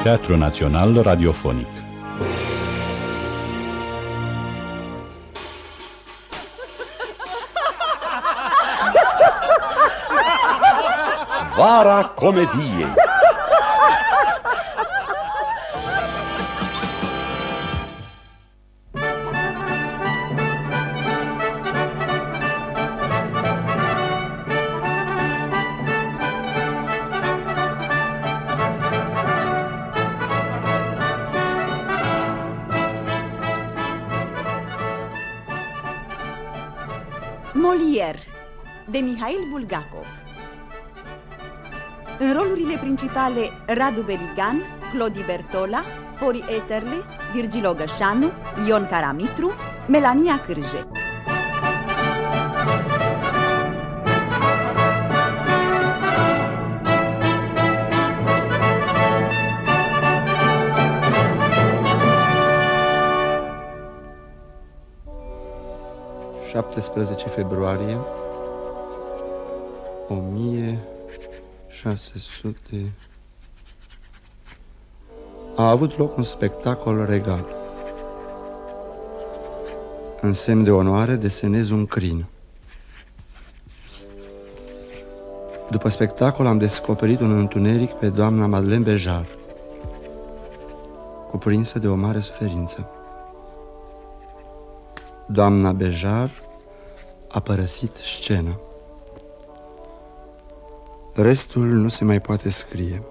Teatru Național Radiofonic. Vara comediei. Molière, de Mihail Bulgakov. În rolurile principale Radu Beligan, Clodi Bertola, Pori Eterle, Virgil Ogășanu, Ion Caramitru, Melania Cârje. februarie 1600. A avut loc un spectacol regal. În semn de onoare desenez un crin. După spectacol am descoperit un întuneric pe doamna Madeleine Béjart, cuprinsă de o mare suferință. Doamna Béjart a părăsit scena. Restul nu se mai poate scrie.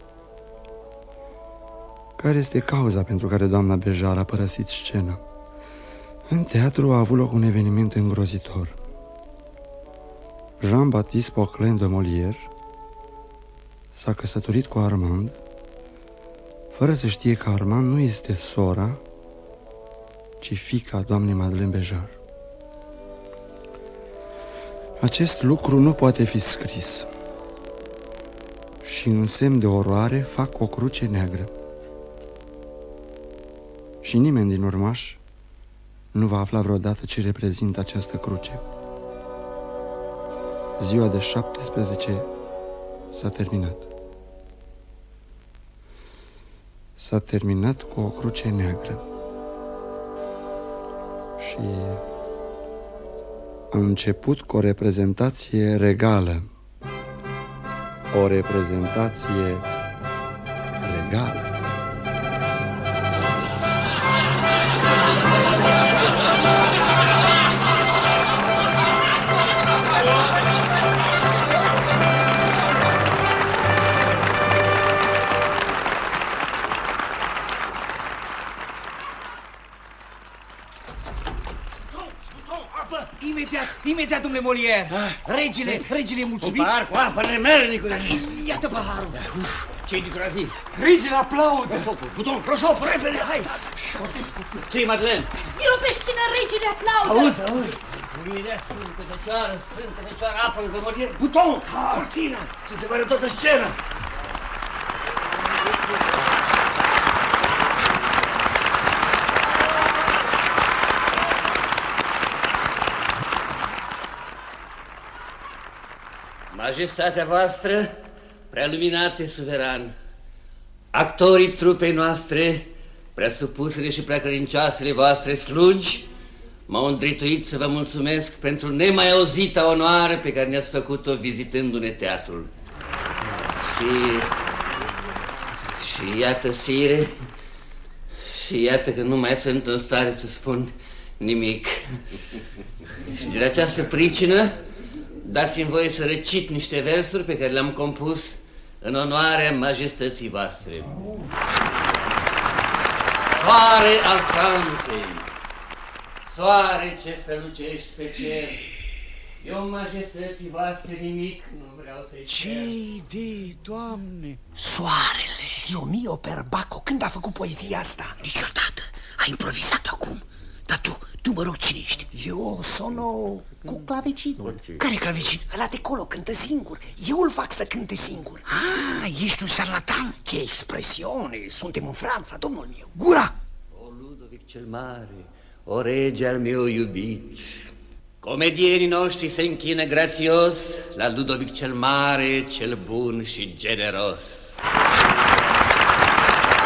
Care este cauza pentru care doamna Béjart a părăsit scena? În teatru a avut loc un eveniment îngrozitor. Jean-Baptiste Poquelin de Molière s-a căsătorit cu Armand, fără să știe că Armand nu este sora, ci fiica doamnei Madeleine Béjart. Acest lucru nu poate fi scris și în semn de oroare fac o cruce neagră. Și nimeni din urmași nu va afla vreodată ce reprezintă această cruce. Ziua de 17 s-a terminat. S-a terminat cu o cruce neagră. Și a început cu o reprezentație regală. O reprezentație regală. Imediat, domnule Molière. Regele e mulțumit. Un pahar cu apă nemernicule. Iată paharul. Ce-i de groaznic? Regele aplaudă. Buton, prosop, repede, hai. Ce-i, Madeleine? Vino pe scenă, regele aplaudă. Auzi. Imediat, Sfântă Fecioară, apă pe Molière. Buton, cortina, să se vadă toată scena. Majestatea voastră, prealuminate suveran, actorii trupei noastre, preasupusele și preacredincioasele voastre slugi, m-au îndrituit să vă mulțumesc pentru nemai auzita onoare pe care ne-ați făcut-o vizitându-ne teatrul. Și iată, sire, și iată că nu mai sunt în stare să spun nimic. Și de această pricină dați-mi voie să recit niște versuri pe care le-am compus în onoarea majestății voastre. Soare al Franței, soare ce strălucești pe cer, eu majestății voastre nimic nu vreau să-i cer. Ce-i de, Doamne? Soarele. Dionio Perbaco, când a făcut poezia asta? Niciodată. A improvizat acum. Dar tu, mă rog, cine ești? Eu sono cu clavecinul. Care clavecin? Ăla de colo cântă singur. Eu îl fac să cânte singur. Ești un șarlatan? Ce expresiune! Suntem în Franța, domnul meu. Gura! O Ludovic cel Mare, o rege al meu iubit, comedienii noștri se închină grațios la Ludovic cel Mare, cel bun și generos.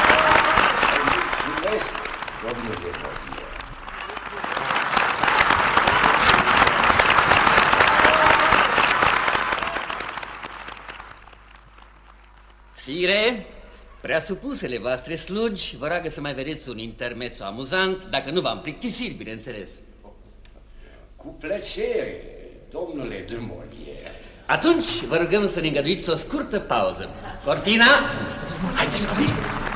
Preasupusele voastre slugi, vă roagă să mai vedeți un intermezzo amuzant, dacă nu v-am plictisit, bineînțeles. Cu plăcere, domnule de Molière. Atunci vă rugăm să ne îngăduiți o scurtă pauză. Cortina! Haideți, copii!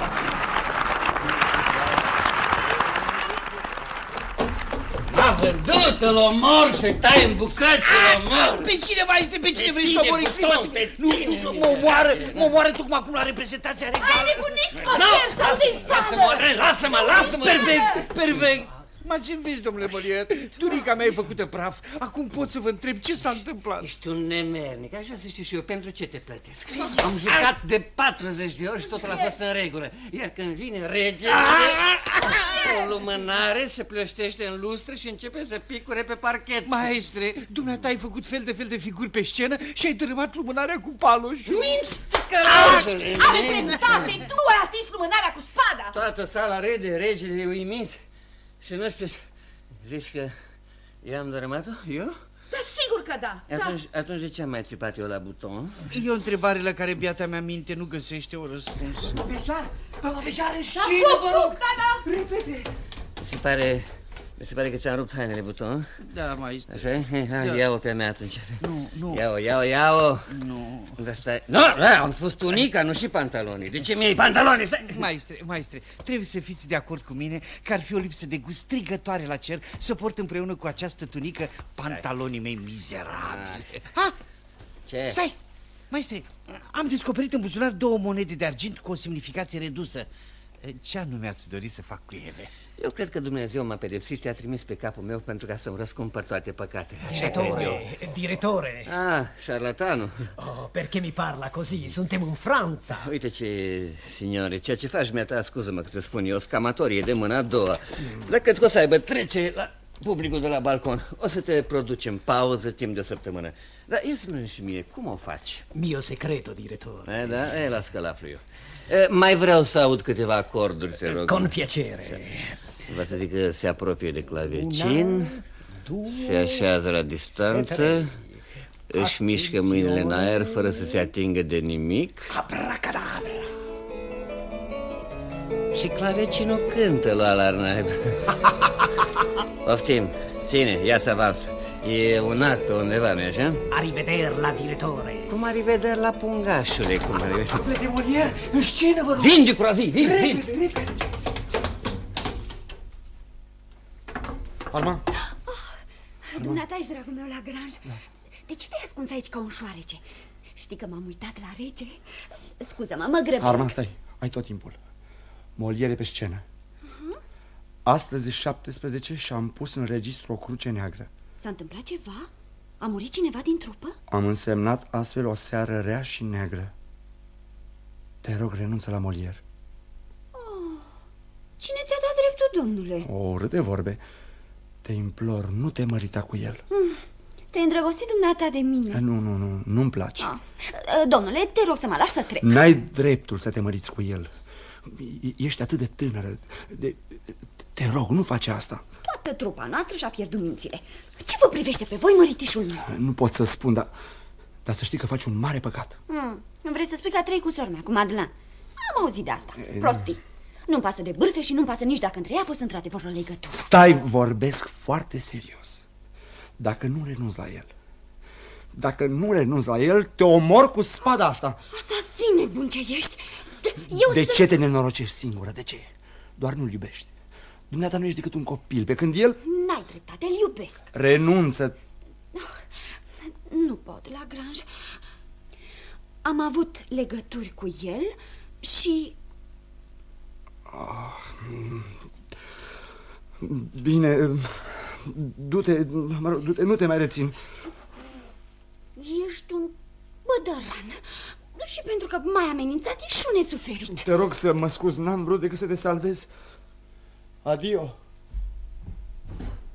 M-a vândut, îl omor și tai în bucăți, îl omor! Pe cine mai este? Pe cine vrei să omori? Nu, mă omoară tocmai acum la reprezentația regală. Ai nebunit, portier, sau din sală! Lasă-mă! Perfect! Mă ce vezi, domnule Molière? Tunica mea e făcută praf. Acum pot să vă întreb ce s-a întâmplat. Ești un nemernic, așa să știu și eu, pentru ce te plătesc? Am jucat de 40 de ori și totul a fost în regulă. Iar când vine regele, o lumânare se plăștește în lustră și începe să picure pe parchet. Maestre, dumneata ai făcut fel de feluri pe scenă și ai dărâmat lumânarea cu paloșul. Minți, călăjule! Are dreptate, tu ai atins lumânarea cu spada. Toată sala rede, regele e uimit. Și nu știu, zici că eu am dărâmat-o? Eu? Da, sigur că da. Atunci de ce am mai țipat eu la buton? E o întrebare la care biata mea minte nu găsește un răspuns. Doamna Bejar, știne, vă rog! Repede! Mi se pare că ți-am rupt hainele, buton. Da, maestre. Așa e? Hai, ia-o pe mea atunci. Nu. Ia-o. Nu. Dar stai... Nu, am spus tunica, nu și pantalonii. De ce mi-ai pantalonii? Maestre, trebuie să fiți de acord cu mine că ar fi o lipsă de gust strigătoare la cer să port împreună cu această tunică pantalonii mei mizerabili. Ce? Stai! Maestre, am descoperit în buzunar 2 monede de argint cu o semnificație redusă. Ce anume ați dori să fac cu ele? Eu cred că Dumnezeu m-a pedepsit și a trimis pe capul meu pentru ca să-mi răscumpăr toate păcatele. Direttore. Ah, șarlatanul. Oh, perché mi parla così? Suntem în Franța. Uite ce, signore, ceea ce faci mi-a ta, scuză-mă că să spun eu, scamatorie de mâna a doua. Dar cred că o să aibă trece la publicul de la balcon. O să te producem pauză timp de o săptămână. Dar ia spune și mie, cum o faci? Mio secreto, direttore. Da? Las că l-aflu eu. Mai vreau să aud câteva acorduri, te rog. Con piacere. Vă să zic că se apropie de clavecin, se așează la distanță, își mișcă mâinile în aer fără să se atingă de nimic. Abracadabra. Și clavecinul cântă la alarnaib. Poftim, ține, ia să avans. E un act pe undeva, nu-i așa? Arrivederla, direttore. Cum arrivederla, pungașule, cum arrivederla? De Molière, în scenă, vă rog. Vin, Ducroazi, vin! Armand? Dumneata ești, dragul meu, la Grange. De ce te-ai ascuns aici ca un șoarece? Știi că m-am uitat la rege? Scuză-mă, mă grăbesc. Armand, stai, ai tot timpul. Molière e pe scenă. Astăzi e 17 și am pus în registru o cruce neagră. S-a întâmplat ceva? A murit cineva din trupă? Am însemnat astfel o seară rea și neagră. Te rog, renunță la Molière. Cine ți-a dat dreptul, domnule? O urât de vorbe. Te implor, nu te mărita cu el. Te-ai îndrăgostit dumneata de mine. Nu-mi place. Domnule, te rog să mă lași să trec. N-ai dreptul să te măriți cu el. Ești atât de tânără. Te rog, nu face asta. Toată trupa noastră și-a pierdut mințile. Ce vă privește pe voi, măritișul meu? Nu pot să spun, dar să știi că faci un mare păcat. Vrei să spui că a trăit cu sora mea, cu Madeleine? Am auzit de asta. Prostii. Nu-mi pasă de bârfe și nu-mi pasă nici dacă între ea a fost într-adevăr o legătură. Stai, vorbesc foarte serios. Dacă nu renunți la el, te omor cu spada asta. Asasin nebun ce ești. De ce te nenorocești singură? De ce? Doar nu-l iubești. Dumneata nu ești decât un copil, pe când el... N-ai dreptate, îl iubesc. Renunță. Nu pot, la Grange. Am avut legături cu el și... Bine, du-te, nu te mai rețin. Ești un bădăran. Și pentru că m-ai amenințat, ești și un nesuferit. Te rog să mă scuzi, n-am vrut decât să te salvez. Adio.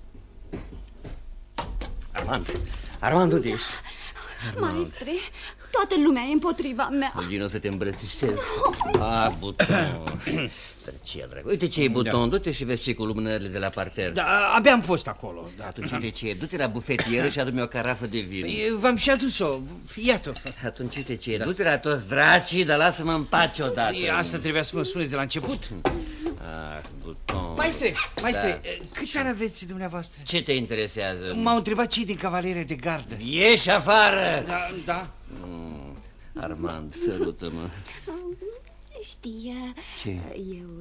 Armand, unde ești? Maestre, Toată lumea e împotriva mea. Vino să te îmbrățișez. Ah, Buton. Ce, dragă. Uite ce e, Buton. Du-te și vezi ce cu lumânările de la parter. Da, abia am fost acolo. Atunci uite ce e. Du-te la bufetieră și adu-mi o carafă de vin. V-am și adus-o. Iată. Atunci uite ce e. Du-te la toți dracii, dar lasă-mă în pace odată. Asta trebuia să mă spuneți de la început. Ah, Buton. Maestre, câți ani aveți dumneavoastră? Ce te interesează? M-au întrebat cei din cavalerie de gardă. Ieși afară! Da. Armand, sărută-mă. Știi, ce? Eu...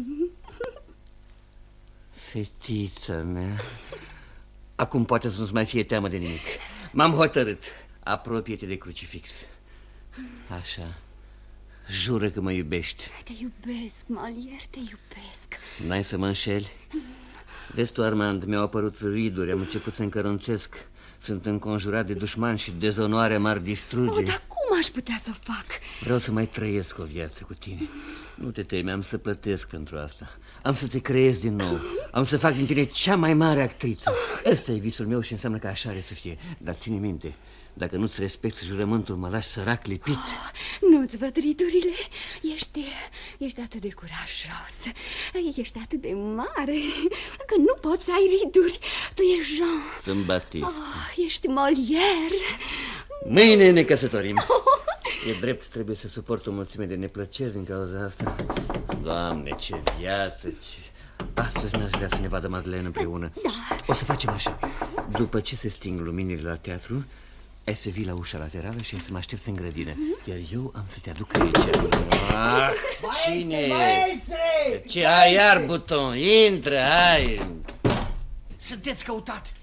Fetița mea. Acum poate să nu-ți mai fie teamă de nimic. M-am hotărât. Apropie-te de crucifix. Așa. Jură că mă iubești. Te iubesc, Molière, te iubesc. N-ai să mă înșeli? Vezi tu, Armand, mi-au apărut riduri. Am început să încărunțesc. Sunt înconjurat de dușmani și dezonoarea m-ar distruge. Dar cum aș putea să fac? Vreau să mai trăiesc o viață cu tine. Nu te teme, am să plătesc pentru asta. Am să te creez din nou. Am să fac din tine cea mai mare actriță. Ăsta e visul meu și înseamnă că așa are să fie. Dar ține minte, dacă nu-ți respecti jurământul, mă lași sărac lipit. Nu-ți văd ridurile. Ești atât de curajos. Ești atât de mare că nu poți să ai riduri. Tu ești Jean. Sunt Baptiste. Ești Molière. Mâine ne căsătorim. E drept, trebuie să suport o mulțime de neplăceri din cauza asta. Doamne, ce viață, ce... Astăzi n-aș vrea să ne vadă Madeleine împreună. Da. O să facem așa. După ce se sting luminile la teatru, ai să vii la ușa laterală și ai să mă aștepți în grădină. Iar eu am să te aduc aici. Cine? Maestre! Ce ai iar, Buton? Intră, hai! Sunteți căutat.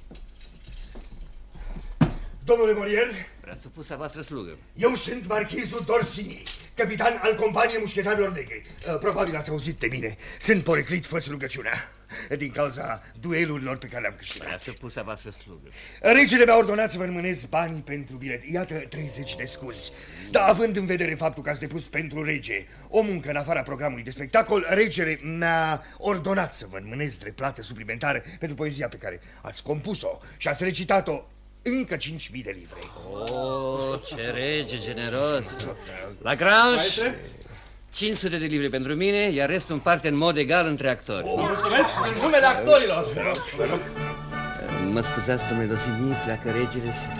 Domnule Molière, Preasupusa voastră slugă. eu sunt marchizul D'Orsini, capitan al companiei mușchetarilor negri. Probabil ați auzit de mine. Sunt poreclit, fă-ți rugăciunea din cauza duelurilor pe care le-am câștigat. Preasupusa voastră slugă. Regele mi-a ordonat să vă înmânez banii pentru bilet. Iată 30 de scuzi. Dar având în vedere faptul că ați depus pentru rege o muncă în afara programului de spectacol, regele mi-a ordonat să vă înmânez drept plată suplimentară pentru poezia pe care ați compus-o și ați recitat-o încă 5.000 de livre. Oh, ce rege generos! La Grange, 500 de livre pentru mine, iar restul împarte în mod egal între actori. Mulțumesc în numele actorilor! Mă scuzați, domnule Dosini, pleacă regele și...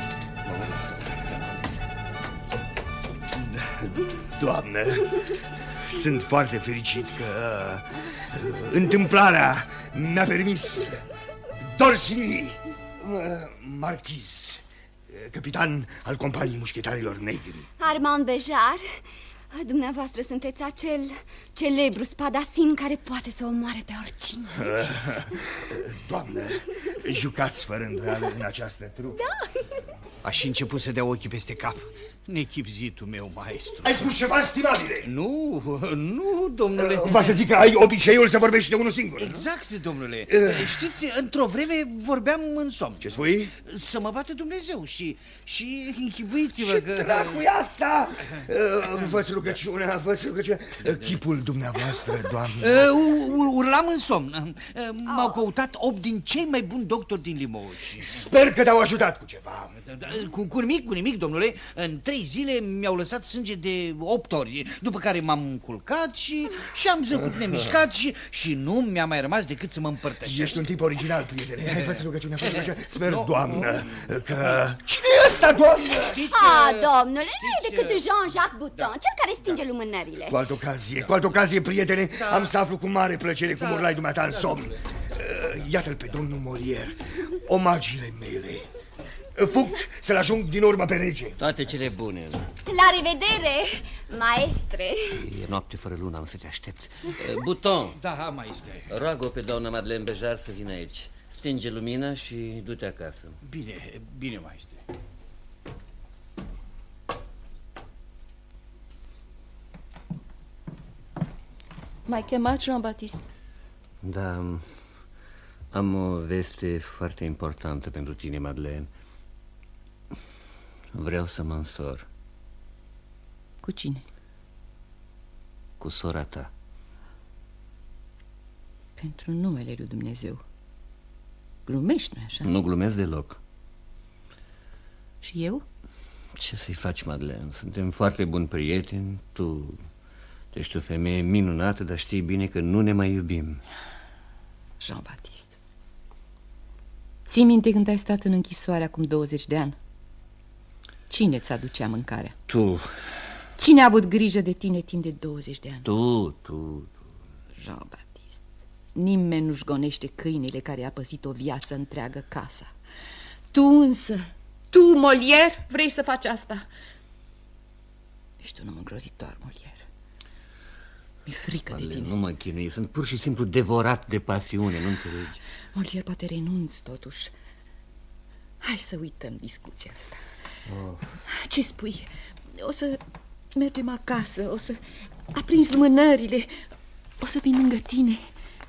Doamnă, sunt foarte fericit că întâmplarea mi-a permis. D'Orsini, marchiz, capitan al companiei mușchetarilor negri. Armand Bejar, dumneavoastră sunteți acel celebru spadasin care poate să omoare pe oricine. Doamnă, jucați fără îndoială în această trupă. Da. Aș început să dea ochii peste cap. Nechipzitul meu, maestru. Ai spus ceva, stimabile? Nu, domnule. Va să zic că ai obiceiul să vorbești de unul singur. Exact, domnule. Știți, într-o vreme vorbeam în somn. Ce spui? Să mă bată Dumnezeu și închipuiți-vă că... Ce dracu e asta? Fă-ți rugăciunea, chipul dumneavoastră, doamnă. Urlam în somn. M-au căutat 8 din cei mai buni doctori din Limoges. Sper că te-au ajutat cu ceva. Cu nimic, domnule. În 3 zile mi-au lăsat sânge de 8 ori, după care m-am culcat și am zăcut nemișcat și nu mi-a mai rămas decât să mă împărtășesc. Ești un tip original, prietene. Hai, fă-ți rugăciunea, Sper, doamnă, că... Cine e ăsta, doamnă? Domnule, nu e decât Jean-Jacques Bouton, cel care stinge lumânările. Cu altă ocazie, prietene, am să aflu cu mare plăcere cum urlai dumneata în somn. Iată-l pe domnul Molière, omagiile mele. Fug să-l ajung din urmă pe rege. Toate cele bune. La revedere, maestre. E noapte fără lună, am să te aștept. Buton. Da, maestre. Roagă pe doamna Madeleine Bejar să vină aici. Stinge lumina și du-te acasă. Bine, maestre. M-ai chemat, Jean-Baptiste? Da, am o veste foarte importantă pentru tine, Madeleine. Vreau să mă însor. Cu cine? Cu sora ta. Pentru numele lui Dumnezeu. Glumești, nu-i așa? Nu glumesc deloc. Și eu? Ce să-i faci, Madeleine? Suntem foarte buni prieteni. Tu ești o femeie minunată, dar știi bine că nu ne mai iubim. Jean-Baptiste, ții minte când ai stat în închisoare acum 20 de ani? Cine ți aducea mâncarea? Tu. Cine a avut grijă de tine timp de 20 de ani? Tu. Jean-Baptiste, nimeni nu-și gonește câinele care a păzit o viață întreagă casa. Tu însă, tu, Molière, vrei să faci asta? Ești un om îngrozitor, Molière. Mi-e frică de tine. Nu mă chinui, sunt pur și simplu devorat de pasiune, nu înțelegi? Molière, poate renunți totuși. Hai să uităm discuția asta. Ce spui? O să mergem acasă, o să aprinzi lumânările, o să vin lângă tine.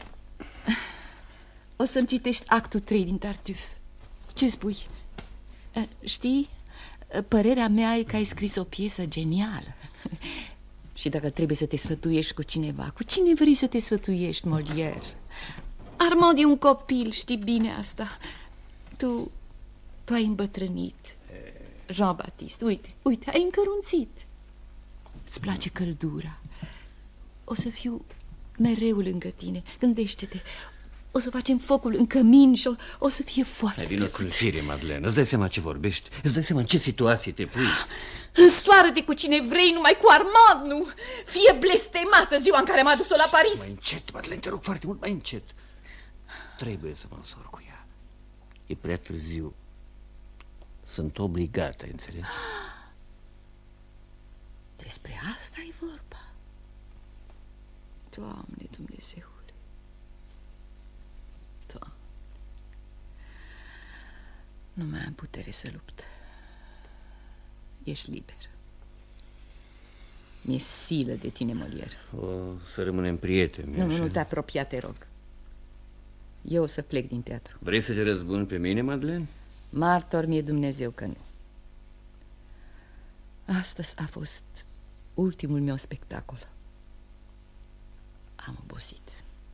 O să-mi citești actul 3 din Tartuffe. Ce spui? Știi, părerea mea e că ai scris o piesă genială. Și dacă trebuie să te sfătuiești cu cineva, cu cine vrei să te sfătuiești, Molière? Armand e un copil, știi bine asta. Tu ai îmbătrânit. Jean-Baptiste, uite, ai încărunțit. Îți place căldura. O să fiu mereu lângă tine. Gândește-te, o să facem focul în cămin și o să fie foarte plăcut. Vino în fire, Madeleine, îți dai seama ce vorbești? Îți dai seama în ce situație te pui? Însoară-te cu cine vrei, numai cu Armand, nu? Fie blestemată ziua în care m-a dus-o la Paris. Mai încet, Madeleine, te rog foarte mult, mai încet. Trebuie să mă însor cu ea. E prea târziu. Sunt obligată, ai înțeles? Despre asta e vorba. Doamne Dumnezeule, Doamne, nu mai am putere să lupt. Ești liber. Mi-e silă de tine, Molière. O să rămânem prieteni. Nu te apropia, te rog. Eu o să plec din teatru. Vrei să te răzbuni pe mine, Madeleine? Martor mi-e Dumnezeu că nu. Astăzi a fost ultimul meu spectacol. Am obosit.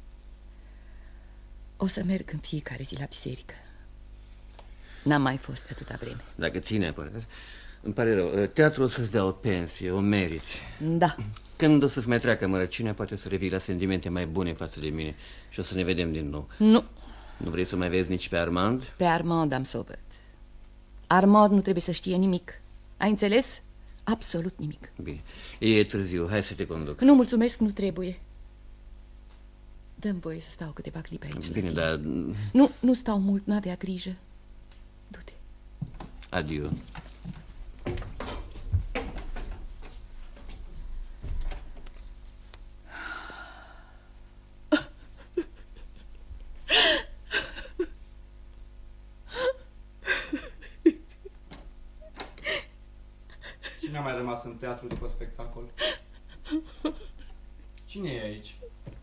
O să merg în fiecare zi la biserică. N-am mai fost atâta vreme. Dacă ține, îmi pare rău. Teatrul o să-ți dea o pensie, o meriți. Da. Când o să-ți mai treacă mărăciunea, poate o să revii la sentimente mai bune față de mine și o să ne vedem din nou. Nu. Nu vrei să mai vezi nici pe Armand? Pe Armand am să o văd. Armand nu trebuie să știe nimic. Ai înțeles? Absolut nimic. Bine, e târziu, hai să te conduc. Nu, mulțumesc, nu trebuie. Dă-mi voie să stau câteva clipe aici. Bine, dar... Nu stau mult, n-avea grijă. Du-te. Adio. Cine a mai rămas în teatru după spectacol? Cine e aici?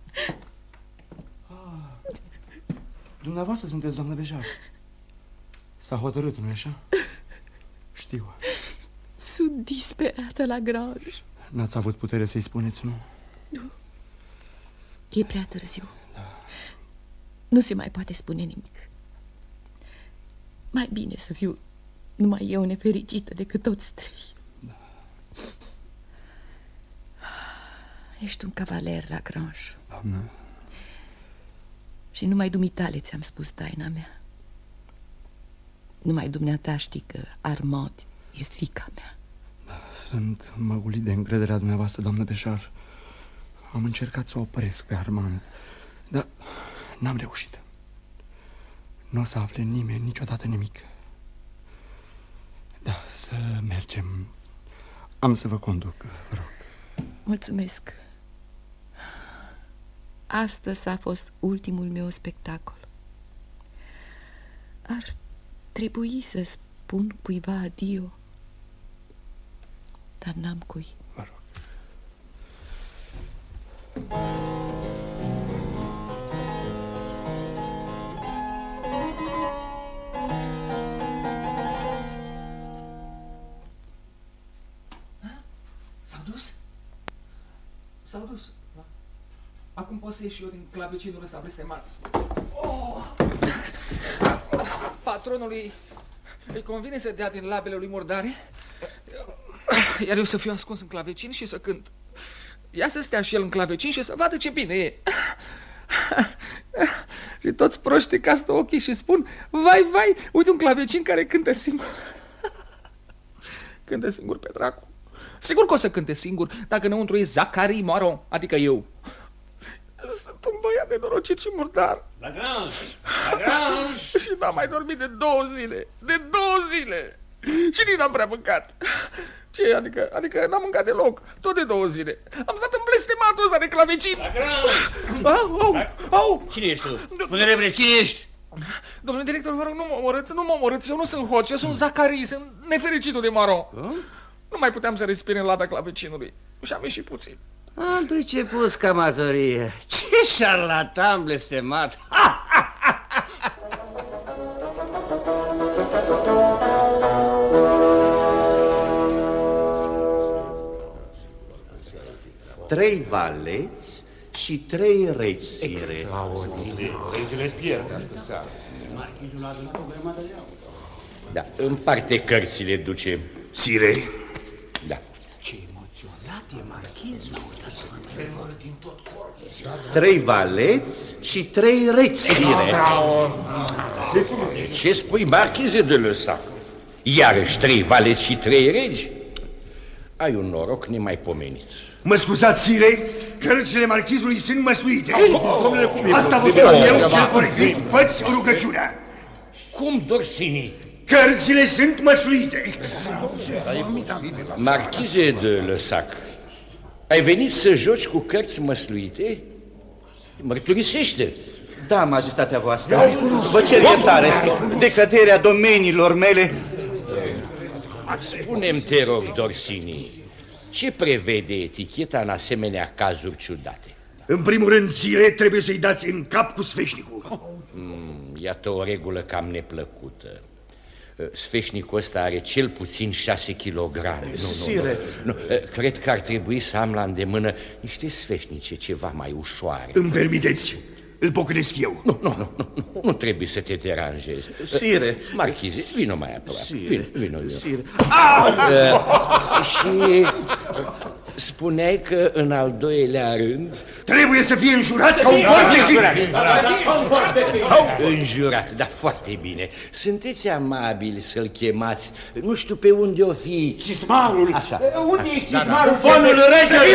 Dumneavoastră sunteți, doamnă Béjart. S-a hotărât, nu-i așa? Știu. Sunt disperată la Grange. N-ați avut putere să-i spuneți, nu? Nu. E prea târziu. Da. Nu se mai poate spune nimic. Mai bine să fiu numai eu nefericită decât toți trei. Da. Ești un cavaler la Grange. Doamnă. Și numai dumitale ți-am spus taina mea. Numai dumneata știi că Armand e fiica mea. Da, sunt măgulit de încrederea dumneavoastră, doamnă Béjart. Am încercat să o opresc pe Armand, dar n-am reușit. Nu o să afle nimeni niciodată nimic. Da, să mergem. Am să vă conduc, vă rog. Mulțumesc. Astăzi a fost ultimul meu spectacol. Ar trebui să spun cuiva adio, dar n-am cui. Vă rog. S-au dus? S-au dus. Acum pot să ieși și eu din clavecinul ăsta blestemat. Patronului îi convine să dea din labele lui murdare? Iar eu să fiu ascuns în clavecin și să cânt. Ia să stea și el în clavecin și să vadă ce bine e. Și toți proștii castă ochii și spun: vai, vai, uite un clavecin care cântă singur. Cântă singur pe dracu. Sigur că o să cânte singur dacă înăuntru e Zacharie Moiron, adică eu. Sunt un băiat nenorocit și murdar. Lagrange! Lagrange! Și n-am mai dormit de 2 zile. De 2 zile! Și nici n-am prea mâncat. Ce? Adică n-am mâncat deloc. Tot de 2 zile. Am stat în blestematul ăsta de clavecin. Au! Cine ești tu? Spune repede, cine ești? Domnule director, vă rog, nu mă omorâți. Eu nu sunt hoț, eu sunt Zacharie, sunt nefericitul de Moiron. Nu mai puteam să respir în lada clavecinului. Și am ieșit puțin. Am priceput scamatorie. Ce șarlatan blestemat! Ha! 3 valeți și 3 regi, sire. Extraordinar. Regele pierde astă seară. Da, în parte cărțile duce. Sire? Da. Ce emoționat e marchizul. 3 valeți și 3 regi, sire. Ce spui, marchize de Lăsac? Iarăși 3 valeți și 3 regi? Ai un noroc nemaipomenit. Mă scuzați, sire, cărțile marchizului sunt măsluite. Asta vă spun eu, cel poreclit. Fă-ți rugăciunea. Cum, Dorsini? Cărțile sunt măsluite. Marchize de Lăsac, ai venit să joci cu cărți măsluite? Mărturisește. Da, majestatea voastră. Vă cer iertare. Decăderea domeniilor mele. Spune-mi, te rog, Dorsini, ce prevede eticheta în asemenea cazuri ciudate? În primul rând, sire, trebuie să-i dați în cap cu sfeșnicul. Iată o regulă cam neplăcută. Sfeșnicul ăsta are cel puțin 6 kilograme. Sire. Nu. Cred că ar trebui să am la îndemână niște sfeșnice ceva mai ușoare. Îmi permiteți? Îl pocnesc eu. Nu trebuie să te deranjezi. Sire. Marchize, vino mai aproape. Sire. Vino. Sire. Și spuneai că în al 2-lea rând trebuie să fie înjurat ca un porc de câini. Înjurat, da, foarte bine. Sunteți amabili să-l chemați, nu știu pe unde o fi. Cismarul. Așa. Unde e cismarul? Bufonul regelui.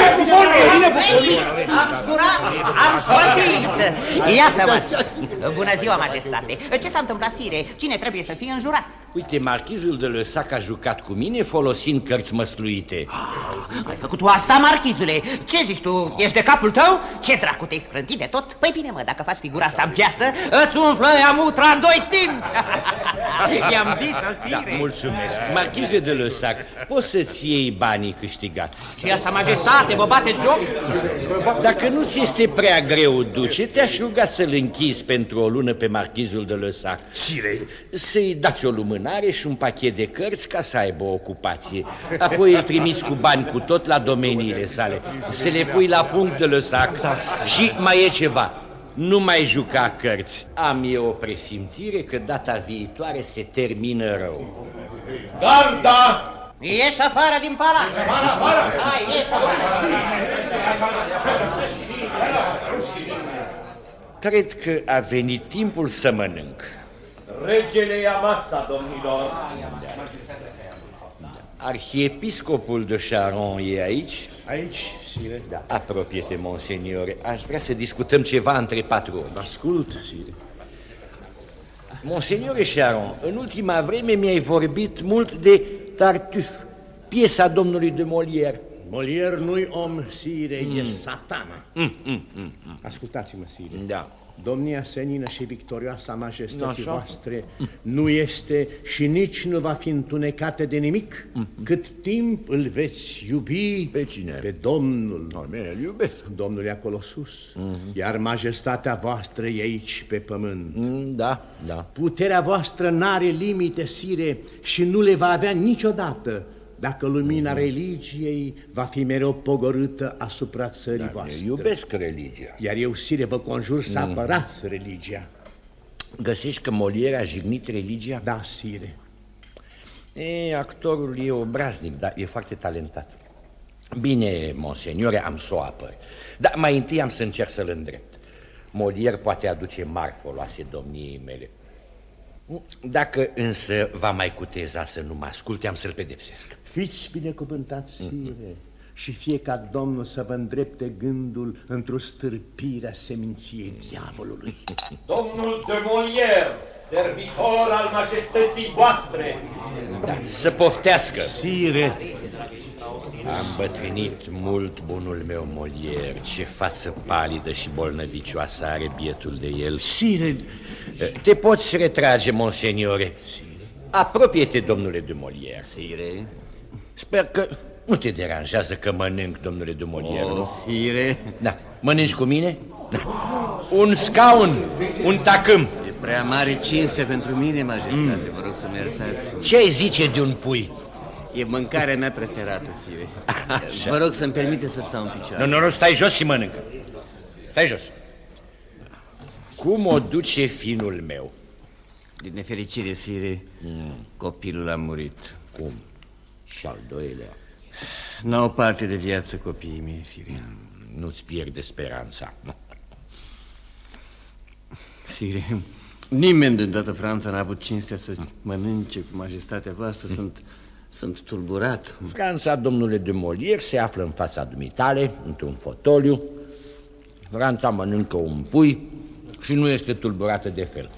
Am scurat, am sfârșit. Iată-vă. Bună ziua, majestate. Ce s-a întâmplat, sire? Cine trebuie să fie înjurat? Uite, marchizul de Lăsac a jucat cu mine folosind cărți măsluite. Ai făcut tu asta, marchizule? Ce zici tu? Ești de capul tău? Ce dracu te-ai scrântit de tot? Păi bine, mă, dacă faci figura asta în piață, îți umflă ea mutra în 2 timp. I-am zis-o, sire. Da, mulțumesc. Marchize de Lăsac, poți să-ți iei banii câștigați. Ce asta, majestate? Vă bateți joc? Dacă nu ți este prea greu, duce, te-aș ruga să-l închizi pentru o lună pe marchizul de Lăsac. Sire. Să-i dați o lumânare și un pachet de cărți ca să aibă o ocupație. Apoi îl trimiți cu bani cu tot la domeniile sale. Să le pui la punct de Lăsac. Și mai e ceva. Nu mai juca cărți. Am eu o presimțire că data viitoare se termină rău. Garda! Ieși afară din palat! Hai, ieși afară! Cred că a venit timpul să mănânc. Regele ia masa, domnilor. Arhiepiscopul de Charon e aici? Aici, sire. Da, apropie-te, monseniore. Aș vrea să discutăm ceva între patroni. Ascult, sire. Monseniore Charon, în ultima vreme mi-ai vorbit mult de Tartuffe, piesa domnului de Molière. Molière nu-i om, sire, e satana. Ascultați-mă, sire. Da. Domnia senină și victorioasa majestății voastre nu este și nici nu va fi întunecată de nimic cât timp îl veți iubi pe cine? Pe Domnul. Îl iubesc. Domnul e acolo sus, iar majestatea voastră e aici pe pământ. Da. Puterea voastră n-are limite, sire, și nu le va avea niciodată dacă lumina religiei va fi mereu pogorâtă asupra țării voastre. Iubesc religia. Iar eu, sire, vă conjur să apărați religia. Găsești că Molière a jignit religia? Da, sire. Actorul e obraznic, dar e foarte talentat. Bine, monseniore, am să o apăr. Dar mai întâi am să încerc să-l îndrept. Molière poate aduce mari foloase domniei mele. Dacă însă va mai cuteza să nu mă asculte, am să-l pedepsesc. Fiți binecuvântați, sire, și fie ca Domnul să vă îndrepte gândul într-o stârpire a seminției diavolului. Domnul de Molière, servitor al majestății voastre. Da, să poftească. Sire, am bătrânit mult, bunul meu Molière. Ce față palidă și bolnăvicioasă are bietul de el. Sire, te poți retrage, monseniore. Apropie-te, domnule de Molière. Sire. Sper că nu te deranjează că mănânc, domnule de Molière, nu? Sire. Da, mănânci cu mine? Da. Un scaun, un tacâm. E prea mare cinste pentru mine, majestate, vă rog să-mi iertați. Ce ai zice de un pui? E mâncarea mea preferată, sire. Vă rog să-mi permite să stau în picioare. Nu, stai jos și mănâncă. Stai jos. Cum o duce finul meu? Din nefericire, sire, copilul a murit. Cum? Și al doilea? N-au parte de viață copiii mei, sire. Nu-ți pierde speranța. Sire, nimeni din toată Franța n-a avut cinstea să mănânce cu majestatea voastră. Sunt tulburat. Franța, domnule de Molière, se află în fața dumitale, într-un fotoliu. Franța mănâncă un pui și nu este tulburată de fel.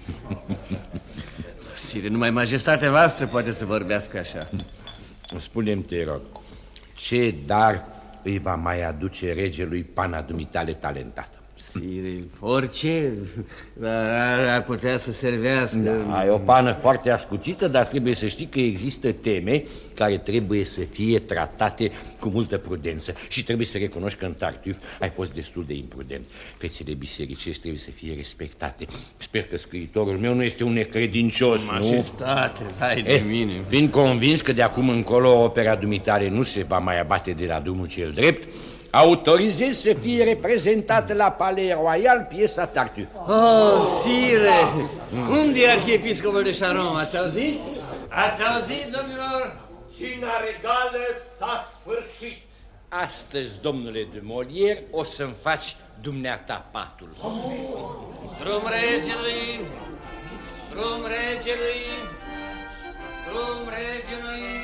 Sire, numai majestatea voastră poate să vorbească așa. Spune-mi, te rog, ce dar îi va mai aduce regelui pana dumitale talentată? Sire, orice ar putea să servească. Da, ai o pană foarte ascuțită, dar trebuie să știi că există teme care trebuie să fie tratate cu multă prudență. Și trebuie să recunoști că în Tartuffe ai fost destul de imprudent. Fețele bisericești trebuie să fie respectate. Sper că scriitorul meu nu este un necredincios, nu? Majestate, hai de mine. Fiind convins că de acum încolo opera dumitale nu se va mai abate de la drumul cel drept, autorizez să fie reprezentată la Palais Royal piesa Tartuffe. Oh, sire! Unde e arhiepiscopul de Charon? Ați auzit? Ați auzit, domnilor? Cina regală s-a sfârșit. Astăzi, domnule de Molière, o să-mi faci dumneata patul. Drum regelui! Drum regelui! Drum regelui!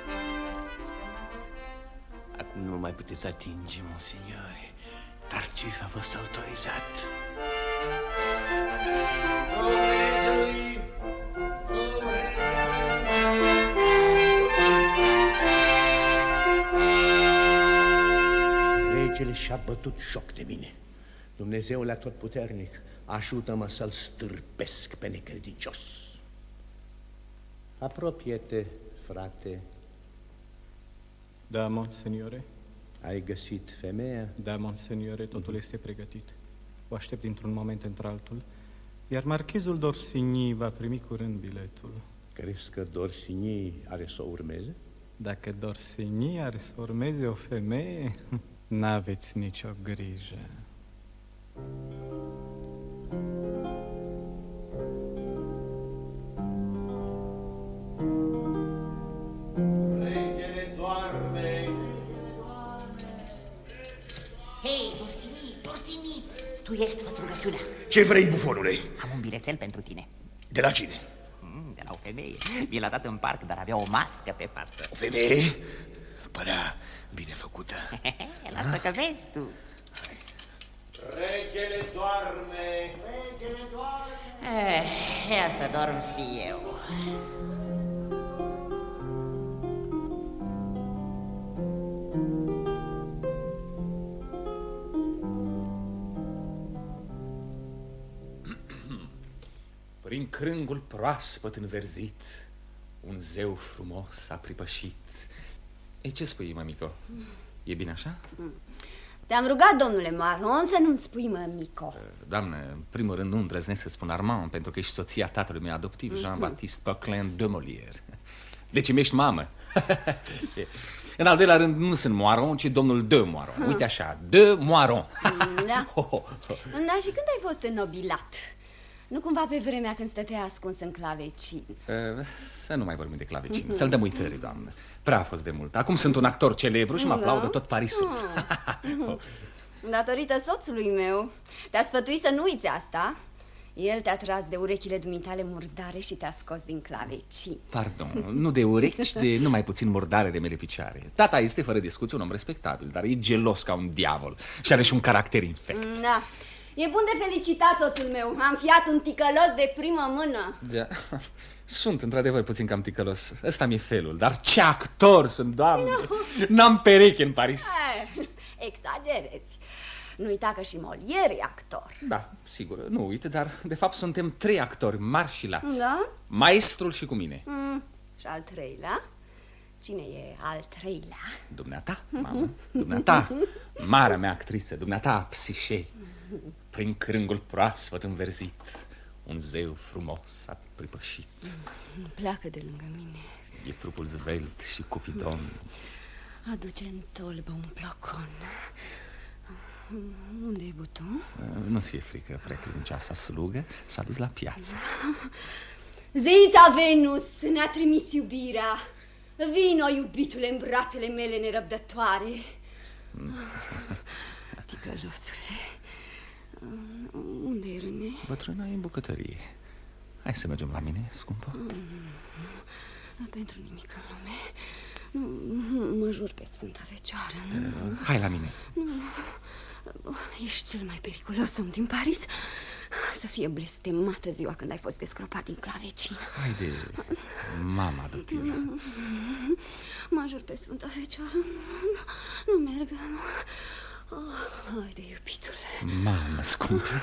Acum nu mai puteți atinge, monseigneur. Tartuffe a fost autorizat. Drum regelui! Drum regelui! Regele și-a bătut joc de mine. Dumnezeule atotputernic, ajută-mă să-l stârpesc pe necredincios. Apropie-te, frate. Da, monseniore. Ai găsit femeia? Da, monseniore, totul este pregătit. O aștept dintr-un moment într-altul, iar marchizul d'Orsigny va primi curând biletul. Crezi că d'Orsigny are să o urmeze? Dacă d'Orsigny are să urmeze o femeie, n-aveți nicio grijă. Hei, D'Orsigny, tu ești, fă-ți rugăciunea. Ce vrei, bufonule? Am un bilețel pentru tine. De la cine? De la o femeie. Mi l-a dat în parc, dar avea o mască pe față. O femeie? Părea bine făcută. Lasă că vezi tu. Regele doarme. Regele doarme. Ia să dorm și eu. Prin crângul proaspăt înverzit, un zeu frumos a pripășit. Ei, ce spui, mămico? E bine așa? Te-am rugat, domnule Maron, să nu-mi spui mămico. Doamne, în primul rând nu îndrăznesc să spun Armand, pentru că ești soția tatălui meu adoptiv, Jean-Baptiste Poquelin de Molière. Deci îmi ești mamă. În al doilea rând, nu sunt Moiron, ci domnul de Moiron. Uite așa, de Moiron. Da. Da, și când ai fost înnobilat? Nu cumva pe vremea când stătea ascuns în clavecin? Să nu mai vorbim de clavecin. Să-l dăm uitării, doamnă. Prea a fost de mult. Acum sunt un actor celebru și mă aplaudă tot Parisul. Datorită soțului meu. Te-aș sfătui să nu uiți asta. El te-a tras de urechile dumitale murdare și te-a scos din clavecin. Pardon, nu de urechi, ci de numai puțin murdarele mele picioare. Tata este fără discuție un om respectabil, dar e gelos ca un diavol și are și un caracter infect. Da. E bun de felicitat, soțul meu. Am fiat un ticălos de primă mână. Da, sunt într-adevăr puțin cam ticălos. Ăsta mi-e felul, dar ce actor sunt, doamne! N-am pereche în Paris. Exagerezi. Nu uita că și Molière e actor. Da, sigur, nu uit, dar de fapt suntem 3 actori mari și lați. Da? Maestrul și cu mine. Și al treilea? Cine e al treilea? Dumneata, mamă, dumneata, marea mea actriță, dumneata Psișe. Prin crângul proaspăt înverzit, un zeu frumos a pripășit. Pleacă de lângă mine. E trupul zvelt și cupidon. Aduce în tolbă un plocon. Unde e Buton? Nu-ți fie frică, prea credincioasa slugă s-a dus la piață. Zeita Venus ne-a trimis iubirea. Vino, iubitule, în brațele mele nerăbdătoare. Ticălosule, unde e René? Bătrâna e în bucătărie. Hai să mergem la mine, scumpă. Pentru nimic în lume. Mă jur pe Sfânta Fecioară. Hai la mine. Ești cel mai periculos om din Paris. Să fie blestemată ziua când ai fost descropat din clavecin. Haide, mama adoptivă. Mă jur pe Sfânta Fecioară. Nu merg. Haide, iubitule. Mamă scumpă.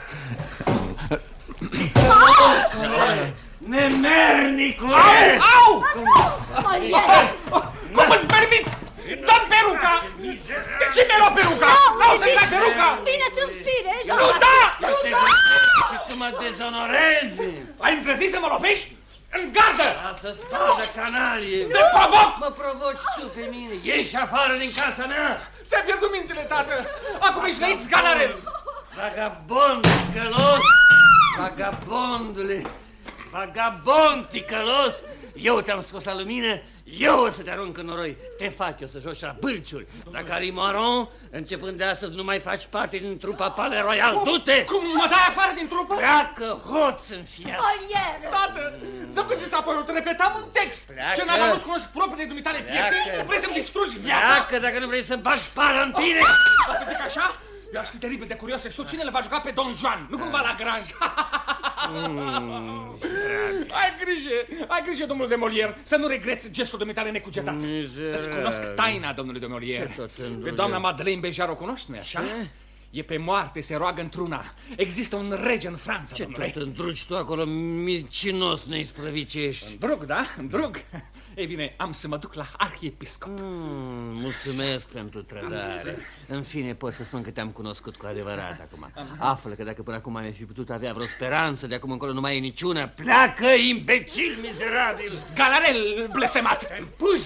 Nemernicule! Au! Molière! Cum îți permiți? Dă-mi peruca! De ce mi-ai luat peruca? N-au să-mi dai peruca! Vine-ți în fire, Jean! Nu, da! Și tu mă dezonorezi! Ai îndrăznit să mă lovești? În gardă! Să spadă, canalie! Te provoc! Mă provoci tu pe mine! Ieși afară din casa mea! Ți-ai pierdut mințile, tată! Acum ești lăit sganarel! Vagabond, ticălos! Vagabondule! Vagabond, ticălos! Eu te-am scos la lumină, eu o să te arunc în noroi. Te fac eu să joci la bâlciuri. Zacari Moron, începând de astăzi nu mai faci parte din trupa Palais Royal. Du-te! Cum mă dai afară din trupă? Pleacă, hoț în fiat! Molière! Tată, să cum ți s-a părut? Repetam un text. Pleacă. Ce n-am nu cunoști propriile dumitale piese? Vrei să-mi distrugi viața? Pleacă dacă nu vrei să-mi bagi spada în tine! O să zic așa? Eu aș fi teribil de curios să știu cine le va juca pe Don Juan, nu cumva la Granj. Ai grijă, domnul de Molière, să nu regreți gestul dumitale necugetat. Îți cunosc taina, domnule de Molière. Pe doamna Madeleine Béjart o cunoști, nu-i așa? E pe moarte, se roagă într-una. Există un rege în Franța, domnule. Ce tot îndrugi tu acolo, mincinos neisprăvit ce ești? Îndrug, da? Îndrug. Ei bine, am să mă duc la arhiepiscop. Mulțumesc pentru trădare. În fine, pot să spun că te-am cunoscut cu adevărat acum. Află că dacă până acum ai fi putut avea vreo speranță, de acum încolo nu mai e niciuna. Pleacă, imbecil mizerabil! Galarel blesemat! Puși!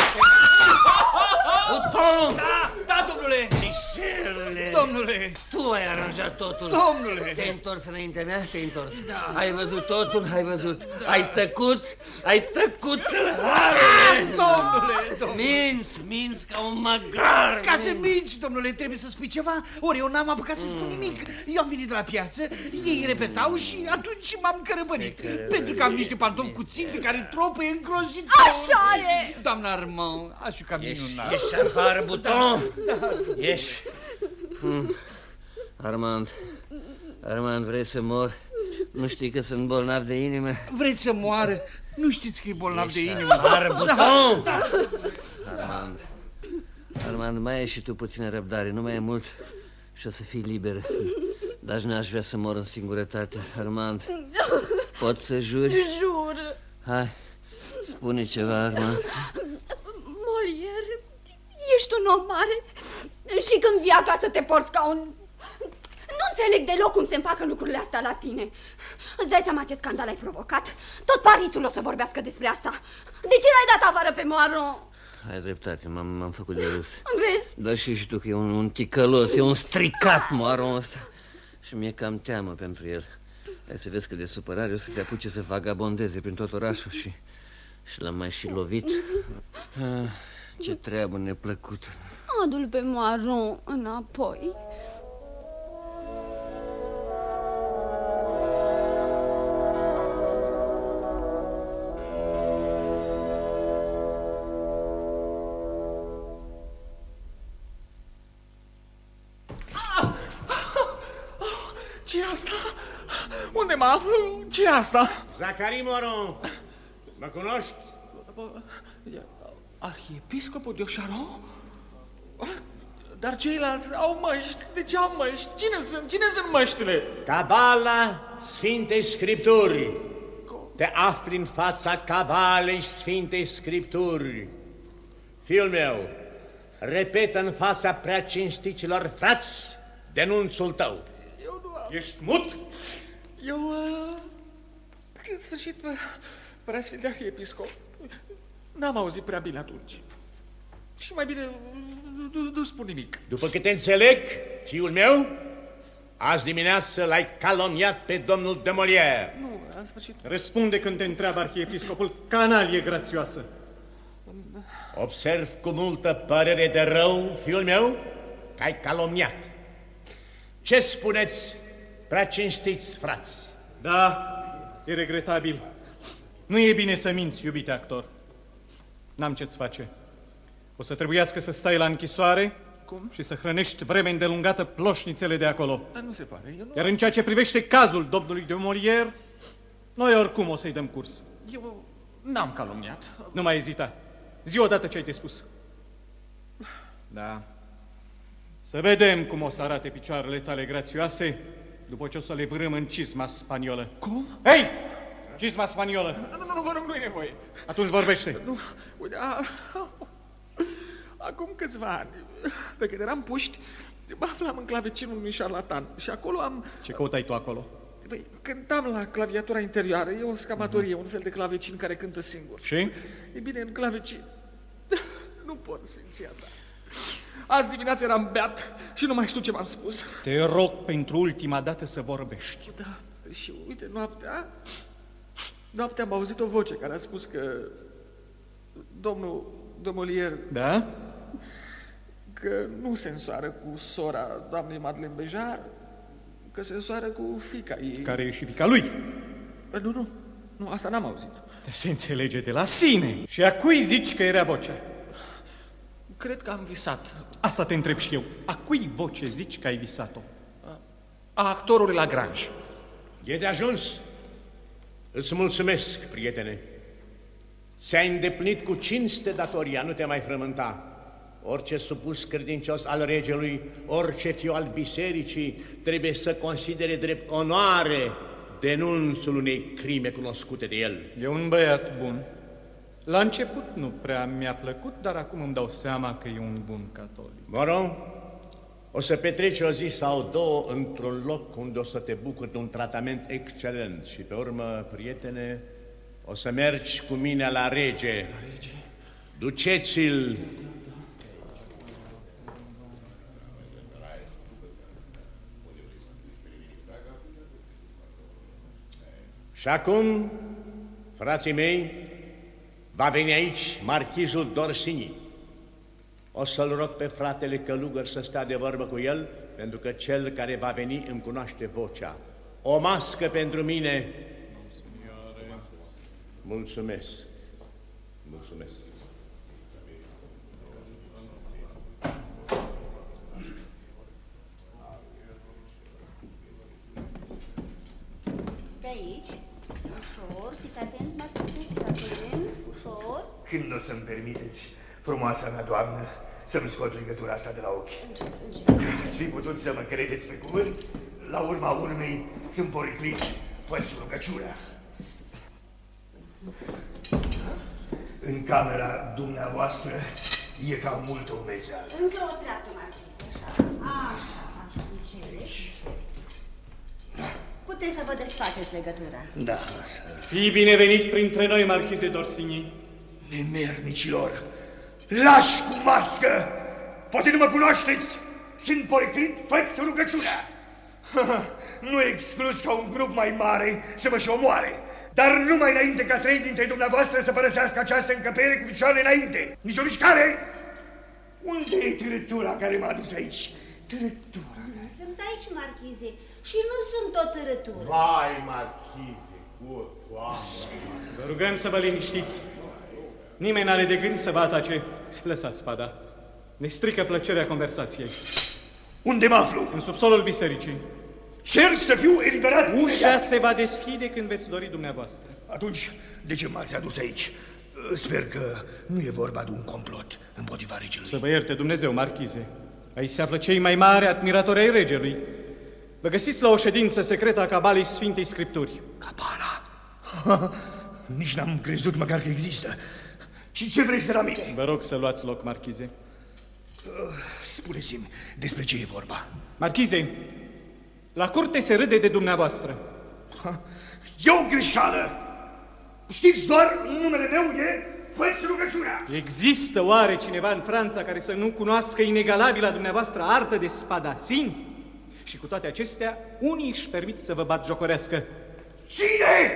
Buton! Da, domnule! Mișelule! Domnule! Tu ai aranjat totul! Domnule! Te-ai întors înaintea mea? Te-ai întors. Da. Ai văzut totul? Ai văzut. Da. Ai tăcut? Ai tăcut, tâlharule! Domnule! Minți ca un măgar! Ca să minți, domnule, trebuie să spui ceva. Ori eu n-am apucat să spun nimic. Eu am venit de la piață, ei repetau și atunci m-am cărăbănit. Pentru că am niște pantofi cu ținte care tropă îngrozitor. Așa e! Doamna Armand, aș fi cam minunat. Ieși afară, Buton! Ieși! Armand, vrei să mor? Nu știi că sunt bolnav de inimă? Vreți să moară? Nu știți că e bolnav de inimă? Afară, Buton! Armand, mai ai și tu puțină răbdare, nu mai e mult și o să fii liber. Dar n-aș vrea să mor în singurătate. Armand, poți să juri? Jur. Hai, spune ceva, Armand. Molière, ești un om mare și când vii acasă te porți ca un... Nu înțeleg deloc cum se împacă lucrurile astea la tine. Îți dai seama ce scandal ai provocat? Tot Parisul o să vorbească despre asta. De ce l-ai dat afară pe Moiron? Ai dreptate, m-am făcut de râs. Vezi? Dar și tu că e un ticălos, e un stricat Moiron ăsta. Și mi-e cam teamă pentru el. Hai să vezi că de supărare o să se apuce să vagabondeze prin tot orașul și l-am mai și lovit. Ce treabă neplăcută. Adu-l pe Maron înapoi. Ce-i asta? Unde mă aflu? Ce-i asta? Zacharie Moron, mă cunoști? Arhiepiscopul de Oșaron? Dar ceilalți au măști. De ce au măști? Cine sunt? Cine sunt măștile? Cabala Sfintei Scripturi. Te afli în fața cabalei Sfintei Scripturi. Fiul meu, repetă în fața prea cinstiților frați denunțul tău. Eu nu am... Ești mut? Eu, în sfârșit, preasfinte arhiepiscop, n-am auzit prea bine atunci. Și mai bine nu spun nimic. După câte înțeleg, fiul meu, azi dimineață l-ai calomniat pe domnul de Molière. Nu, în sfârșit. Răspunde când te întreabă arhiepiscopul, canalie grațioasă. Observ cu multă părere de rău, fiul meu, că ai calomniat. Ce spuneți, prea cinstiți frați? Da, e regretabil. Nu e bine să minți, iubite actor. N-am ce-ți face. O să trebuiască să stai la închisoare. Cum? Și să hrănești vreme îndelungată ploșnițele de acolo. Dar nu se pare. Eu nu... Iar în ceea ce privește cazul domnului de Molière, noi oricum o să-i dăm curs. Eu n-am calomniat. Nu mai ezita. Zi odată ce ai de spus. Da. Să vedem cum o să arate picioarele tale grațioase după ce o să le vârâm în cizma spaniolă. Cum? Hei! Cizma spaniolă! Nu, vă rog, nu-i nevoie. Atunci vorbește. Nu, uite, acum câțiva ani, pe când eram puști, mă aflam în clavecinul unui șarlatan și acolo am... Ce căutai tu acolo? Băi, cântam la claviatura interioară, e o scamatorie, un fel de clavecin care cântă singur. Și? E bine, în clavecin... Nu pot, sfinția ta. Azi dimineața eram beat și nu mai știu ce m-am spus. Te rog pentru ultima dată să vorbești. Da, și uite, noaptea am auzit o voce care a spus că domnul de Molière... Da? Că nu se însoară cu sora doamnei Madeleine Béjart, că se însoară cu fiica ei. Care e și fiica lui? Nu, asta n-am auzit. Dar se înțelege de la sine. Și a cui zici că era vocea? Cred că am visat. Asta te întreb și eu. A cui voce zici că ai visat-o? A actorului Lagrange. E de ajuns. Îți mulțumesc, prietene. Ți-ai îndeplinit cu cinste datoria, nu te mai frământa. Orice supus credincios al regelui, orice fiu al bisericii, trebuie să considere drept onoare denunțul unei crime cunoscute de el. E un băiat bun. La început nu prea mi-a plăcut, dar acum îmi dau seama că e un bun catolic. Moron, o să petreci o zi sau două într-un loc unde o să te bucuri de un tratament excelent și pe urmă, prietene, o să mergi cu mine la rege. Duceți-l. Și acum, frații mei, va veni aici marchizul d'Orsigny. O să-l rog pe fratele călugăr să stea de vorbă cu el, pentru că cel care va veni îmi cunoaște vocea. O mască pentru mine. Mulțumesc. Mulțumesc. Pe aici, ușor, fiți atent, Marcuse, fiți atent, ușor. Când o să-mi permiteți, frumoasa mea doamnă, să-mi scot legătura asta de la ochi? Ați fi putut să mă credeți pe cuvânt? La urma urmei sunt poriclit, fă-ți rugăciunea. În camera dumneavoastră e cam multă umezeală. Încă o treaptă, Marcuse, așa, înțelegi. Puteți să vă desfaceți legătura. Da, să... Fii binevenit printre noi, marchize d'Orsigny. Nemernicilor, lași cu mască! Poate nu mă cunoașteți! Sunt poreclit, fă-ți rugăciunea! nu exclus ca un grup mai mare să mă și omoare. Dar numai înainte ca 3 dintre dumneavoastră să părăsească această încăpere cu picioarele înainte. Nici o mișcare! Unde e târătura care m-a adus aici? Târătura. Sunt aici, marchize, și nu sunt o târătură. Vai, marchize, cu toamnă. Vă rugăm să vă liniștiți. Nimeni n-are de gând să vă atace. Lăsați spada. Ne strică plăcerea conversației. Unde mă aflu? În subsolul bisericii. Cer să fiu eliberat. Ușa se va deschide când veți dori dumneavoastră. Atunci, de ce m-ați adus aici? Sper că nu e vorba de un complot împotriva regelui. Să vă ierte Dumnezeu, marchize. Aici se află cei mai mari admiratori ai regelui. Vă găsiți la o ședință secretă a cabalei Sfintei Scripturi. Cabala? Nici n-am crezut măcar că există. Și ce vreți de la mine? Vă rog să luați loc, marchize. Spuneți-mi, despre ce e vorba? Marchize, la curte se râde de dumneavoastră. E o greșeală! Știți doar numele meu e... Fă-ți rugăciunea! Există oare cineva în Franța care să nu cunoască inegalabila dumneavoastră artă de spadasin? Și cu toate acestea, unii își permit să vă batjocorească. Cine?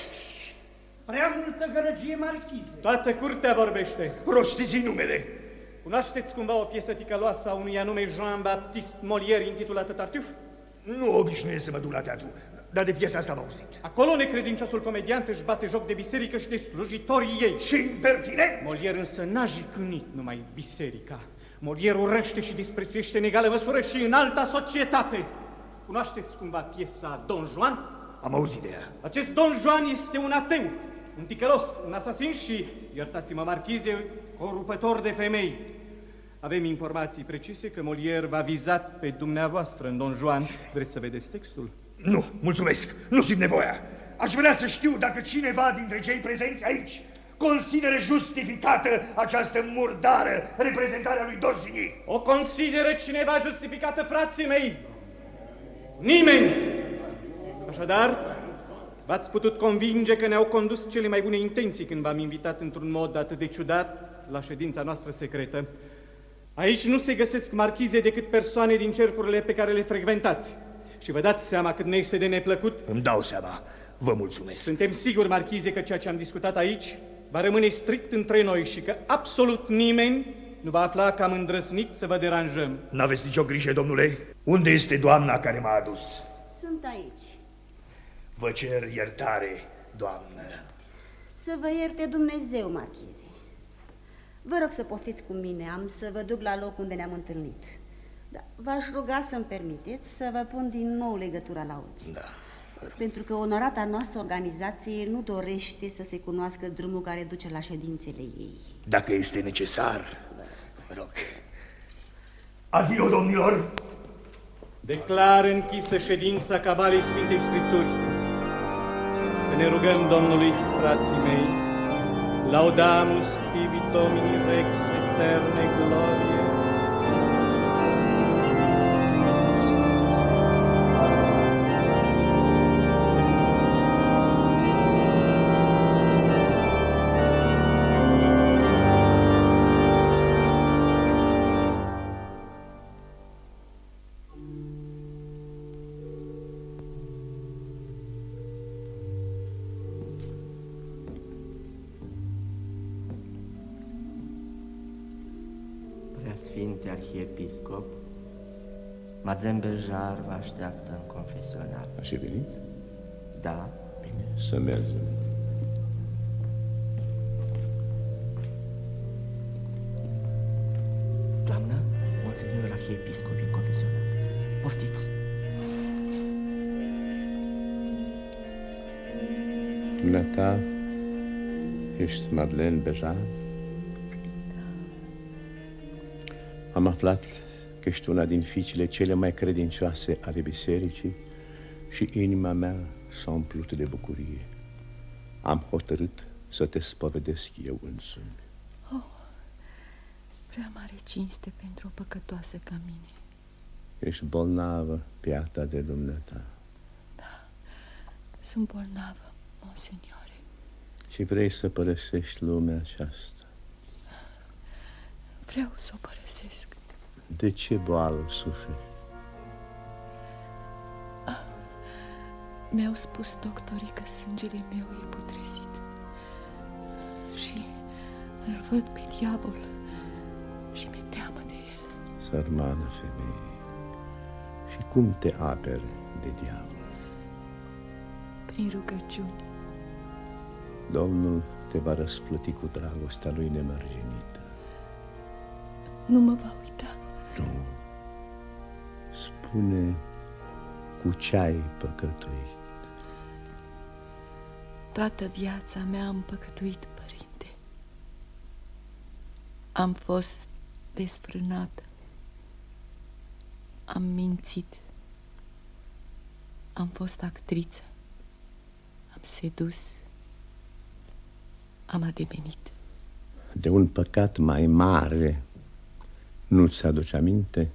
Prea multă gălăgie, marchize. Toată curtea vorbește. Rostiți-i numele. Cunoașteți cumva o piesă ticăloasă a unui anume Jean-Baptiste Molière intitulată Tartuffe? Nu obișnuiesc să mă duc la teatru, dar de piesa asta am auzit. Acolo necredinciosul comediant își bate joc de biserică și de slujitorii ei. Și impertinent! Molière însă n-a jicânit numai biserica. Molière urăște și disprețuiește în egală măsură și în alta societate. Cunoașteți cumva piesa Don Juan? Am auzit de ea. Acest Don Juan este un ateu, un ticălos, un asasin și, iertați-mă marchize, corupător de femei. Avem informații precise că Molière v-a vizat pe dumneavoastră în Don Juan. Vreți să vedeți textul? Nu, mulțumesc, nu simt nevoia. Aș vrea să știu dacă cineva dintre cei prezenți aici consideră justificată această murdară reprezentare a lui Dorsigny. O consideră cineva justificată, frații mei? Nimeni! Așadar, v-ați putut convinge că ne-au condus cele mai bune intenții când v-am invitat într-un mod atât de ciudat la ședința noastră secretă. Aici nu se găsesc marchize decât persoane din cercurile pe care le frecventați. Și vă dați seama cât ne este de neplăcut? Îmi dau seama. Vă mulțumesc. Suntem siguri, marchize, că ceea ce am discutat aici va rămâne strict între noi și că absolut nimeni nu va afla că am îndrăznit să vă deranjăm. N-aveți nicio grijă, domnule? Unde este doamna care m-a adus? Sunt aici. Vă cer iertare, doamnă. Să vă ierte Dumnezeu, marchize. Vă rog să poftiți cu mine, am să vă duc la loc unde ne-am întâlnit. Da, v-aș ruga să-mi permiteți să vă pun din nou legătura la ochi. Da. Pentru că onorata noastră organizație nu dorește să se cunoască drumul care duce la ședințele ei. Dacă este necesar, vă rog. Adio, domnilor! Declar închisă ședința cabalei Sfintei Scripturi. Să ne rugăm Domnului, frații mei, laudamus tibi Domini Rex eterne glorie. Sfinte Arhiepiscop, Madame Bejar vă așteaptă în confesional. Așa venit? Da. Bine, să mergem. Doamnă, Monseigneur Arhiepiscop în confesional. Poftiți! Dumneata, ești Madeleine Bejar? Am aflat că ești una din fiicele cele mai credincioase ale bisericii și inima mea s-a umplut de bucurie. Am hotărât să te spovedesc eu însumi. Oh, prea mare cinste pentru o păcătoasă ca mine. Ești bolnavă, piata de dumneata. Da, sunt bolnavă, Monsignore. Și vrei să părăsești lumea aceasta. Vreau să o părăsesc. De ce boală suferi? Mi-au spus doctorii că sângele meu e putresit și îl văd pe diavol și mi-e teamă de el. Sărmană femeie, și cum te aperi de diavol? Prin rugăciuni. Domnul te va răsplăti cu dragostea lui nemărginită. Nu mă va uita. Nu. Spune cu ce ai păcătuit. Toată viața mea am păcătuit, părinte. Am fost desfrânată. Am mințit. Am fost actriță. Am sedus. Am ademenit. De un păcat mai mare nu-ți aduce aminte?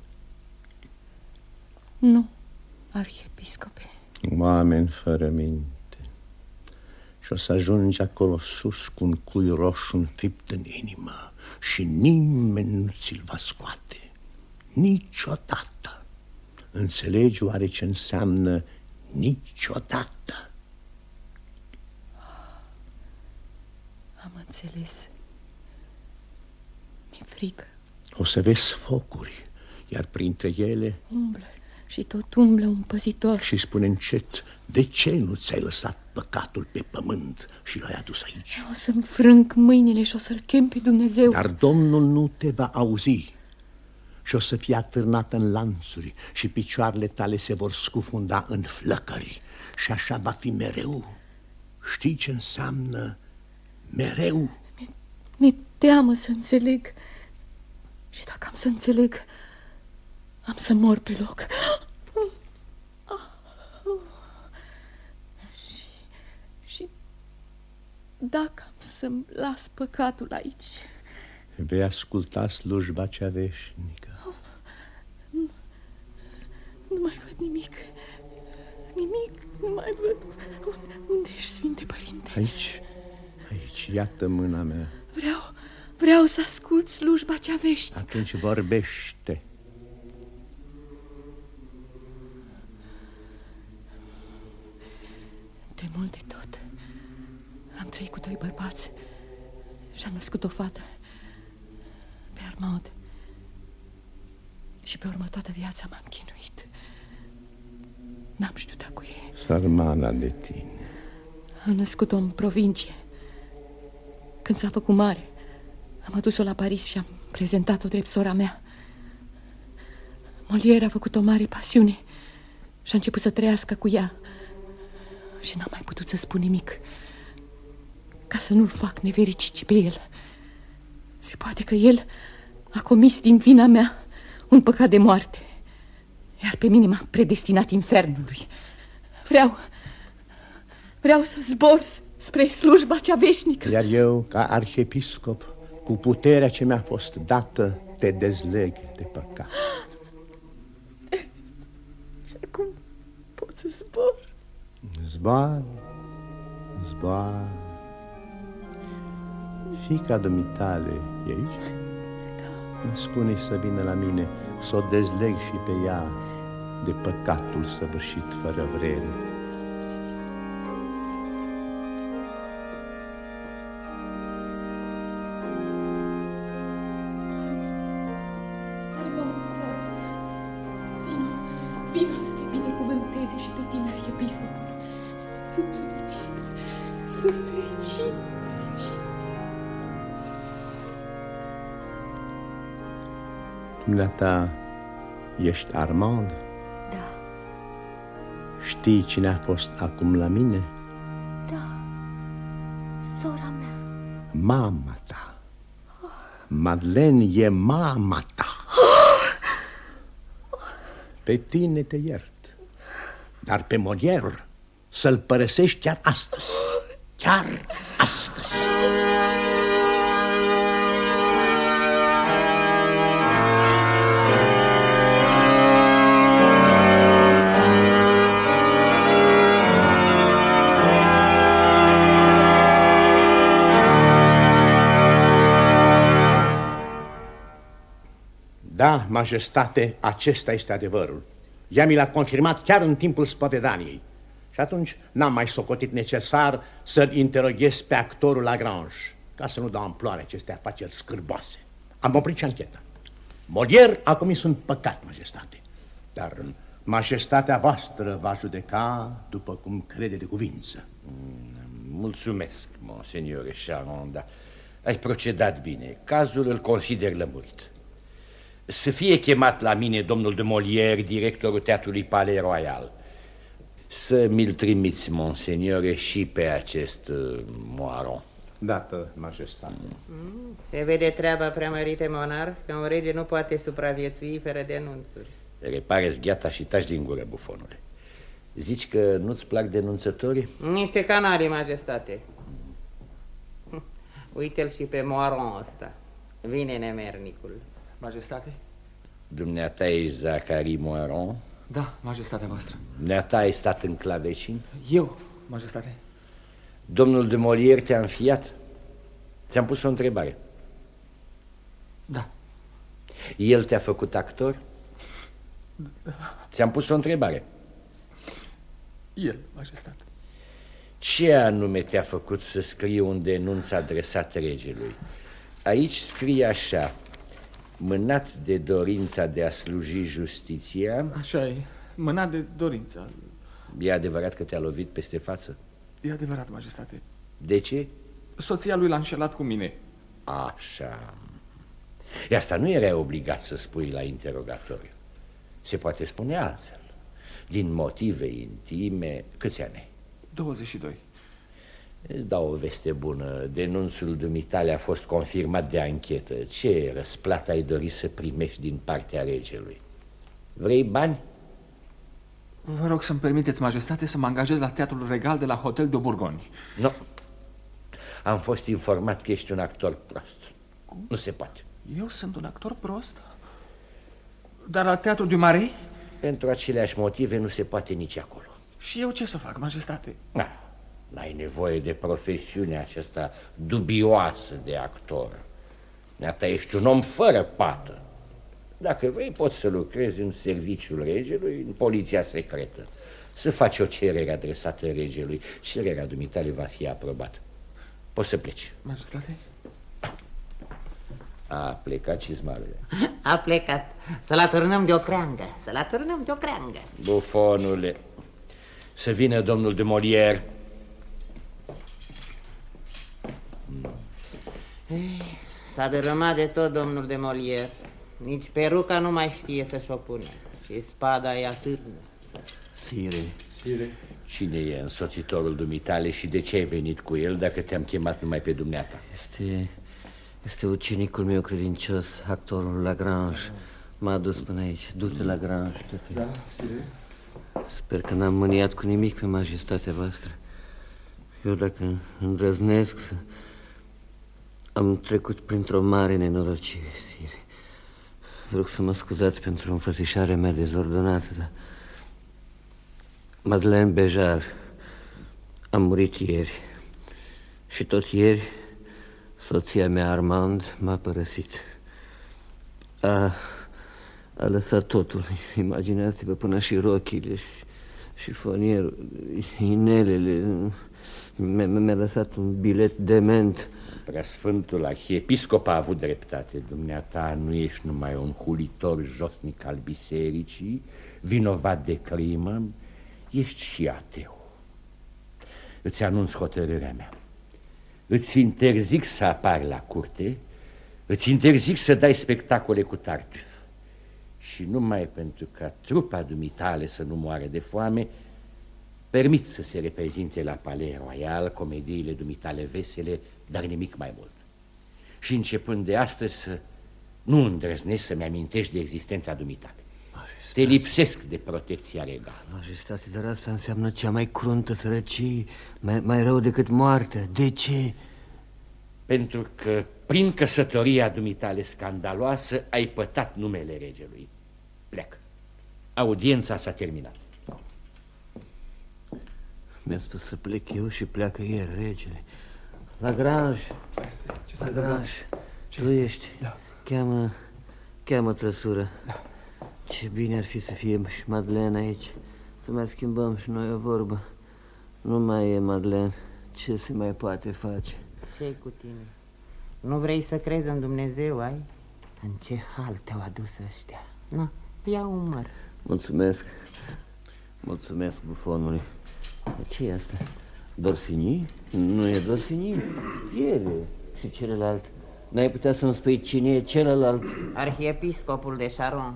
Nu, arhiepiscope. Oameni fără minte. Și o să ajungi acolo sus cu un cui roșu înfipt în inimă și nimeni nu ți-l va scoate. Niciodată. Înțelegi oare ce înseamnă niciodată? Am înțeles. Mi-e frică. O să vezi focuri, iar printre ele umblă și tot umblă un păzitor. Și spune încet, de ce nu ți-ai lăsat păcatul pe pământ și l-ai adus aici? O să-mi frânc mâinile și o să-l chem pe Dumnezeu. Dar Domnul nu te va auzi și o să fii atârnată în lanțuri și picioarele tale se vor scufunda în flăcări și așa va fi mereu. Știi ce înseamnă mereu? Mi-e teamă să înțeleg. Și dacă am să înțeleg, am să mor pe loc. Și dacă am să-mi las păcatul aici, vei asculta slujba cea veșnică. Nu mai văd nimic. Nimic, nu mai văd. Unde ești, Sfinte Părinte? Aici, aici, iată mâna mea. Vreau să ascult slujba cea veșnică. Atunci vorbește. De mult de tot am trăit cu doi bărbați și am născut o fată, pe Armand. Și pe urmă toată viața m-am chinuit. N-am știut cu ei. Sărmana de tine. Am născut-o în provincie. Când s-a făcut mare, am adus-o la Paris și am prezentat-o drept sora mea. Molière a făcut o mare pasiune și a început să trăiască cu ea. Și n-am mai putut să spun nimic, ca să nu-l fac nefericit și pe el. Și poate că el a comis din vina mea un păcat de moarte, iar pe mine m-a predestinat infernului. Vreau să zbor spre slujba cea veșnică. Iar eu, ca arhiepiscop, cu puterea ce mi-a fost dată, te dezleg de păcat. Și acum pot să zbor? Zboară, zboară. Fiica dumitale e aici? Da. Îmi spune să vină la mine, să o dezleg și pe ea de păcatul săvârșit fără vreme. Vino să te binecuvânteze și pe tine, arhiepiscopul. Sunt fericit, sunt fericit. Dumneata ești Armand? Da. Știi cine a fost acum la mine? Da, sora mea. Mama ta. Madeleine e mama ta. Pe tine te iert, dar pe Molière să-l părăsești chiar astăzi. Chiar astăzi. Da, majestate, acesta este adevărul. Ea mi l-a confirmat chiar în timpul spovedaniei. Și atunci n-am mai socotit necesar să-l interoghez pe actorul Lagrange, ca să nu dau amploare aceste afaceri scârboase. Am oprit și ancheta. Molière a comis un păcat, majestate, dar majestatea voastră va judeca după cum crede de cuvință. Mulțumesc, monseigneur Charon, dar ai procedat bine. Cazul îl consider lămurit. Să fie chemat la mine domnul de Molière, directorul Teatrului Palais Royal. Să mi-l trimiți, monseigneur, și pe acest Moiron. Dată, majestate. Se vede treaba, preamărite monarh, că un rege nu poate supraviețui fără denunțuri. Repare-ți gheata și taci din gură, bufonule. Zici că nu-ți plac denunțătorii? Niște canali, majestate. Uite-l și pe Moiron ăsta. Vine nemernicul. Majestate? Dumneata ești Zacharie Moiron? Da, majestatea voastră. Dumneata ai stat în clavecin? Eu, majestate. Domnul de Molière te-a înfiat? Ți-am pus o întrebare. Da. El te-a făcut actor? Ți-am pus o întrebare. El, majestate. Ce anume te-a făcut să scrii un denunț adresat regelui? Aici scrie așa: mânat de dorința de a sluji justiția. Așa e, mânat de dorința. E adevărat că te-a lovit peste față? E adevărat, majestate. De ce? Soția lui l-a înșelat cu mine. Așa. E asta nu era obligat să spui la interogatoriu. Se poate spune altfel. Din motive intime. Câți ani ai? 22. Îți dau o veste bună. Denunțul dumitale a fost confirmat de anchetă. Ce răsplată ai dori să primești din partea regelui? Vrei bani? Vă rog să-mi permiteți, majestate, să mă angajez la Teatrul Regal de la Hotel de Bourgogne. Nu. Am fost informat că ești un actor prost. Nu se poate. Eu sunt un actor prost? Dar la Teatrul du Marais? Pentru aceleași motive nu se poate nici acolo. Și eu ce să fac, majestate? N-ai nevoie de profesiunea aceasta dubioasă de actor. Neata ești un om fără pată. Dacă vrei, poți să lucrezi în serviciul regelui, în poliția secretă. Să faci o cerere adresată regelui. Cererea dumitale va fi aprobată. Poți să pleci. Majestate? A plecat cizmarele. A plecat. Să-l atârnăm de o creangă. Să-l atârnăm de o creangă. Bufonule. Să vină domnul de Molière. S-a dărâmat de tot domnul de Molière. Nici peruca nu mai știe să-și o pune. Și spada îi atârnă. Sire. Cine e însoțitorul dumitale și de ce ai venit cu el dacă te-am chemat numai pe dumneata? Este ucenicul meu credincios, actorul Lagrange. M-a adus până aici. Du-te, Lagrange, du-te. Da, sire. Sper că n-am mâniat cu nimic pe majestatea voastră. Eu, dacă îndrăznesc să... Am trecut printr-o mare nenorocire, sire. Vă rog să mă scuzați pentru înfățișarea mea dezordonată, dar... Madeleine Béjart a murit ieri. Și tot ieri, soția mea, Armand, m-a părăsit. A lăsat totul. Imaginați-vă, până și rochile, și fonierul, inelele. Mi-a lăsat un bilet dement. Preasfântul arhiepiscop a avut dreptate. Dumneata nu ești numai un hulitor josnic al bisericii, vinovat de crimă, ești și ateu. Îți anunț hotărârea mea. Îți interzic să apari la curte, îți interzic să dai spectacole cu Tartuf. Și numai pentru ca trupa dumitale să nu moară de foame, permit să se reprezinte la Palais Royal comediile dumitale vesele, dar nimic mai mult. Și începând de astăzi să nu îndrăznesc să-mi amintești de existența dumitale. Te lipsesc de protecția regală. Majestate, dar asta înseamnă cea mai cruntă sărăcie, mai rău decât moartea. De ce? Pentru că prin căsătoria dumitale scandaloasă ai pătat numele regelui. Pleacă. Audiența s-a terminat. Mi-a spus să plec eu și pleacă el, regele. Lagrange, Lagrange, tu ești. Da. Cheamă trăsură. Da. Ce bine ar fi să fie și Madeleine aici. Să mai schimbăm și noi o vorbă. Nu mai e, Madeleine. Ce se mai poate face? Ce-i cu tine? Nu vrei să crezi în Dumnezeu, ai? În ce hal te-au adus ăștia? Nu, ia un măr. Mulțumesc. Mulțumesc, bufonului. Ce e asta? Dorsigny? Nu e Dorsigny. Piele. Și celălalt? N-ai putea să-mi spui cine e celălalt? Arhiepiscopul de Charon.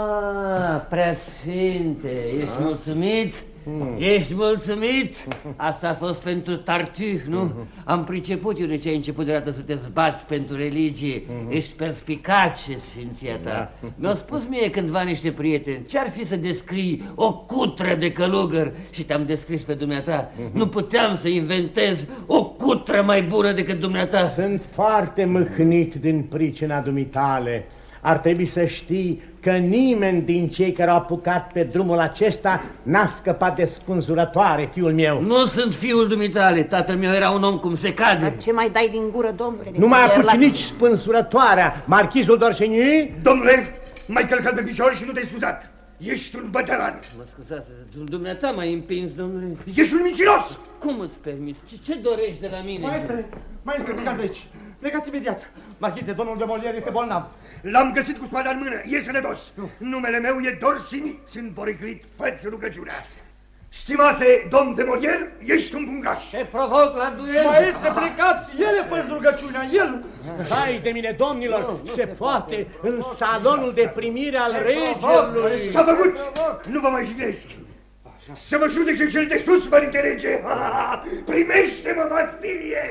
Ah, preasfinte, ești mulțumit? Ești mulțumit? Asta a fost pentru Tartuf, nu? Am priceput eu de ce ai început deodată să te zbați pentru religie. Ești perspicace, sfinția ta. Mi-au spus mie cândva niște prieteni, ce-ar fi să descrii o cutră de călugăr? Și te-am descris pe dumneata. Nu puteam să inventez o cutră mai bună decât dumneata. Sunt foarte mâhnit din pricina dumitale. Ar trebui să știi că nimeni din cei care au apucat pe drumul acesta n-a scăpat de spânzurătoare, fiul meu. Nu sunt fiul dumitale, tatăl meu era un om cum se cade. Dar ce mai dai din gură, domnule? Nu mai apuci nici spânzurătoarea, marchizul d'Orsigny? Domnule, m-ai călcat pe picior și nu te-ai scuzat. Ești un bătăran. Mă scuzați, dumneata m-ai împins, domnule. Ești un mincinos! Cum îți permiți? Ce dorești de la mine? Maestre, plecați de aici. Plecați imediat. Marchize, domnul de Molière este bolnav. L-am găsit cu spada în mână, e sănătos. Numele meu e Dorsigny, sunt poriclit, fă-ți rugăciunea. Stimate domn de Molière, ești un pungaș. Te provoc la duel. Maestre, plecați, el fă rugăciunea, el. Hai de mine, domnilor, se poate în salonul de primire al regelui. S-a făcut, nu vă mai jignesc. Să mă judece cel de sus, părinte rege! Primește-mă, Bastilie!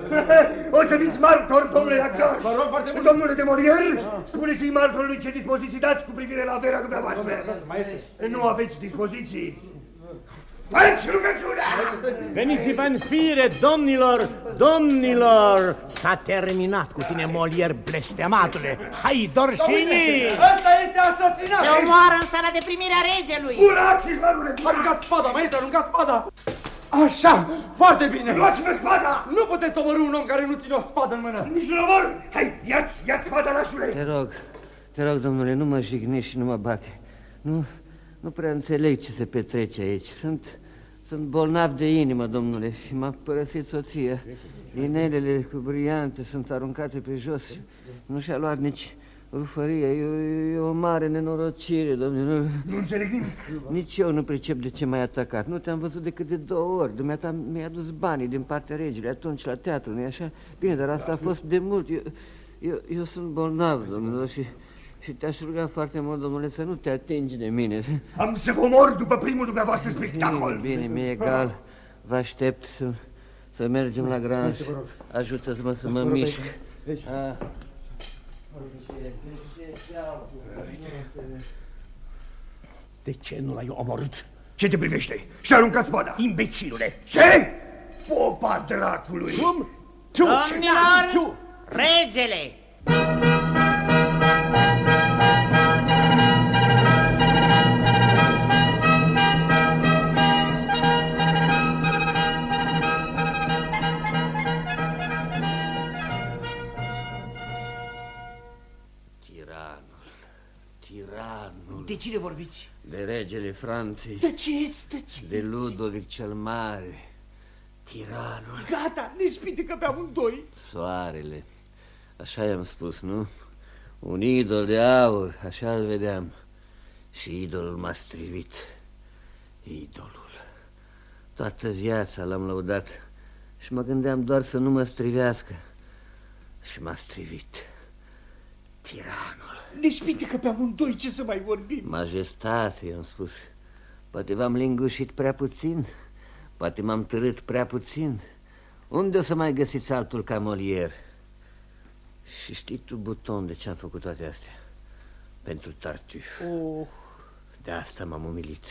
O să fiți martor, domnule Lacroș! Vă rog foarte mult! Domnule de Molière, spuneți-i martorului ce dispoziții dați cu privire la averea dumneavoastră. Nu aveți dispoziții? Faci rugăciunea! Veniți-vă în fire, domnilor, domnilor! S-a terminat cu tine, Molière, blestematule! Hai, Dorsigny! Ăsta este asasinat! Se omoară în sala de primire a regelui! Urați-și, marule! Aruncați spada, maestre, aruncați spada! Așa, foarte bine! Luați-vă spada! Nu puteți omorî un om care nu ține o spadă în mână! Nici nu-l omor! Hai, ia-ți spada, lașule! Te rog, domnule, nu mă jignești și nu mă bate. Nu prea înțeleg ce se petrece aici. Sunt bolnav de inimă, domnule, și m-a părăsit soția. Inelele cu briante sunt aruncate pe jos. Nu și-a luat nici rufăria. E o mare nenorocire, domnule. Nu înțeleg nimic. Nici eu nu pricep de ce m-ai atacat. Nu te-am văzut decât de 2 ori. Dumneata mi-a adus banii din partea regelui atunci la teatru, nu-i așa? Bine, dar asta a fost de mult. Eu sunt bolnav, domnule, și te-aș ruga foarte mult, domnule, să nu te atingi de mine. Am să vă omor după primul dumneavoastră spectacol. Bine, mi-e egal. Vă aștept să mergem la Granj. Ajută-mă să mă mișc. De ce nu l-ai omorât? Ce te privește? Și-a aruncat spada. Imbecilule! Ce? Popa dracului! Cum? Domnilor, regele! Tiranul. De cine vorbiți? De regele Franței. Tăceți! De Ludovic cel Mare. Tiranul. Gata, ne spitecă pe amândoi. Soarele. Așa i-am spus, nu? Un idol de aur, așa-l vedeam. Și idolul m-a strivit. Idolul. Toată viața l-am lăudat și mă gândeam doar să nu mă strivească. Și m-a strivit. Tiranul. Ne spitecă pe amândoi, ce să mai vorbim? Majestate, i-am spus. Poate v-am lingușit prea puțin. Poate m-am târât prea puțin. Unde o să mai găsiți altul ca Molière? Și știi tu, Buton, de ce am făcut toate astea? Pentru Tartuf. De asta m-am umilit.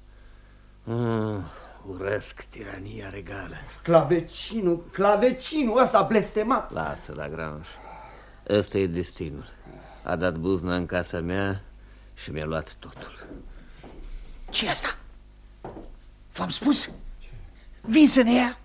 Urăsc tirania regală. Clavecinul ăsta blestemat. Lasă la Granj. Ăsta e destinul. A dat buzna în casa mea și mi-a luat totul. Ce-i asta? V-am spus? Vin să ne ia.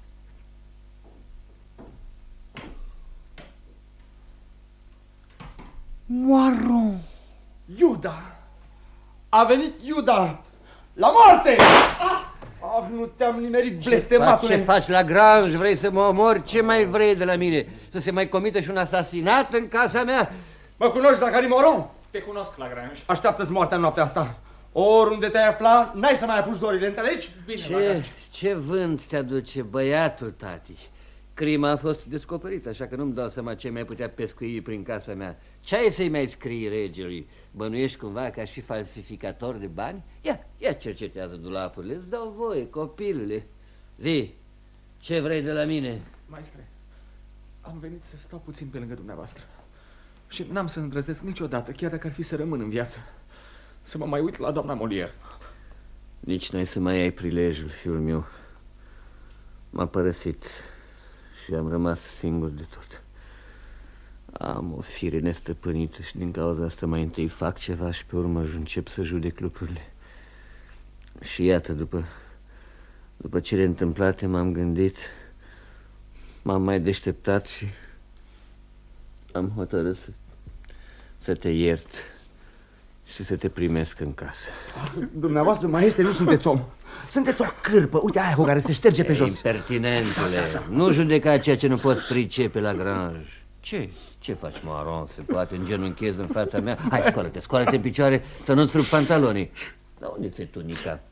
Moaron. Iuda. A venit Iuda. La moarte! Nu te-am nimerit, blestematule. Ce faci la Grange? Vrei să mă omori? Ce mai vrei de la mine? Să se mai comită și un asasinat în casa mea? Mă cunoști, Zachary Moron? Te cunosc, la Grange. Așteaptă-ți moartea în noaptea asta. Oriunde te-ai afla, n-ai să mai apuci zorile, înțelegi? Bine, ce vânt te aduce băiatul, tati? Crima a fost descoperită, așa că nu-mi dau seama ce mai putea pescui prin casa mea. Ce ai să-i mai scrii regelui? Bănuiești cumva că aș fi falsificator de bani? Ia cercetează dulapurile, îți dau voie, copilule. Zi, ce vrei de la mine? Maestre, am venit să stau puțin pe lângă dumneavoastră. Și n-am să îndrăznesc niciodată, chiar dacă ar fi să rămân în viață, să mă mai uit la doamna Molière. Nici n-ai să mai ai prilejul, fiul meu. M-a părăsit și am rămas singur de tot. Am o fire nestăpânită și din cauza asta mai întâi fac ceva și pe urmă încep să judec lucrurile. Și iată, după cele întâmplate m-am gândit, m-am mai deșteptat și am hotărât să te iert și să te primesc în casă. Dumneavoastră, maestre, nu sunteți om. Sunteți o cârpă. Uite aia cu care se șterge pe jos. Impertinentule, nu judeca ceea ce nu poți pricepe la Grange. Ce faci, Moron? Se poate îngenunchezi în fața mea? Hai, scoală-te în picioare să nu-ți trup pantalonii. Dar unde ți-e tunica?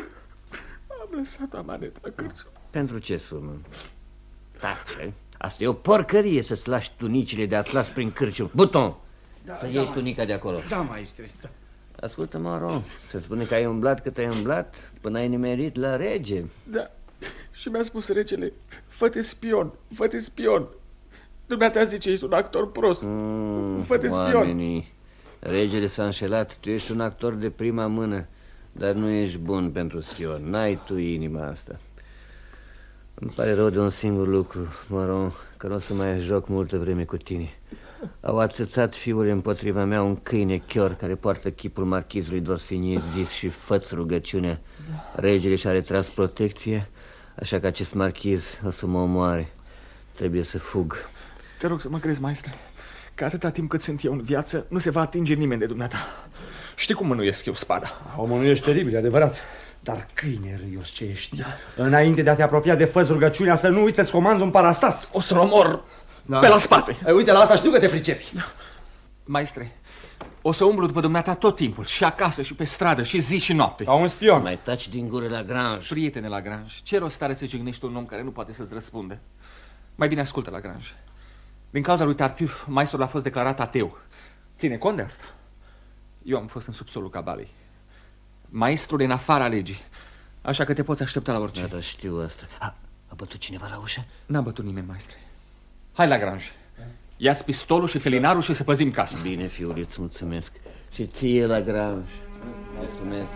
Am lăsat amaneta la cârciumă. Pentru ce, surmă? Tace, asta e o porcărie să-ți lași tunicile de atlas prin cârcium. Buton, să iei tunica de acolo. Da, maestre, da. Ascultă, Moron, se spune că ai umblat cât ai umblat până ai nimerit la rege. Da, și mi-a spus regele, fă-te spion, fă-te spion. Dumneata zice, ești un actor prost. Fă-te spion. Oamenii, regele s-a înșelat, tu ești un actor de prima mână, dar nu ești bun pentru spion, n-ai tu inima asta. Îmi pare rău de un singur lucru, Moron, că nu o să mai joc multă vreme cu tine. Au atâțat fiul împotriva mea un câine chior care poartă chipul marchizului d'Orsigny zis și fă-ți rugăciunea. Regele și-a retras protecție, așa că acest marchiz o să mă omoare. Trebuie să fug. Te rog să mă crezi, maestre, că atâta timp cât sunt eu în viață, nu se va atinge nimeni de dumneata. Știi cum mânuiesc eu spada? O mânuiești teribil, adevărat. Dar câine râios ce ești. Înainte de a te apropia de fă-ți rugăciunea, să nu uiți să-ți comanzi un parastas. O să-l omor pe la spate. Uite, la asta știu că te pricepi. Maestre, o să umblu după dumneata tot timpul, și acasă, și pe stradă, și zi și noapte. Ca un spion. Mai taci din gură la Grange. Prietene la Grange, ce rost are să jignești un om care nu poate să-ți răspundă? Mai bine ascultă la Grange. Din cauza lui Tartuffe, maestrul a fost declarat ateu. Ține cont de asta. Eu am fost în subsolul cabalei. Maestrul e în afara legii, așa că te poți aștepta la orice. Da, știu asta. A bătut cineva la ușă? N-a bătut nimeni, maestre. Hai la Grange. Ia-ți pistolul și felinarul și să păzim casa. Bine, fiule, îți mulțumesc. Și ție la Grange. Mulțumesc.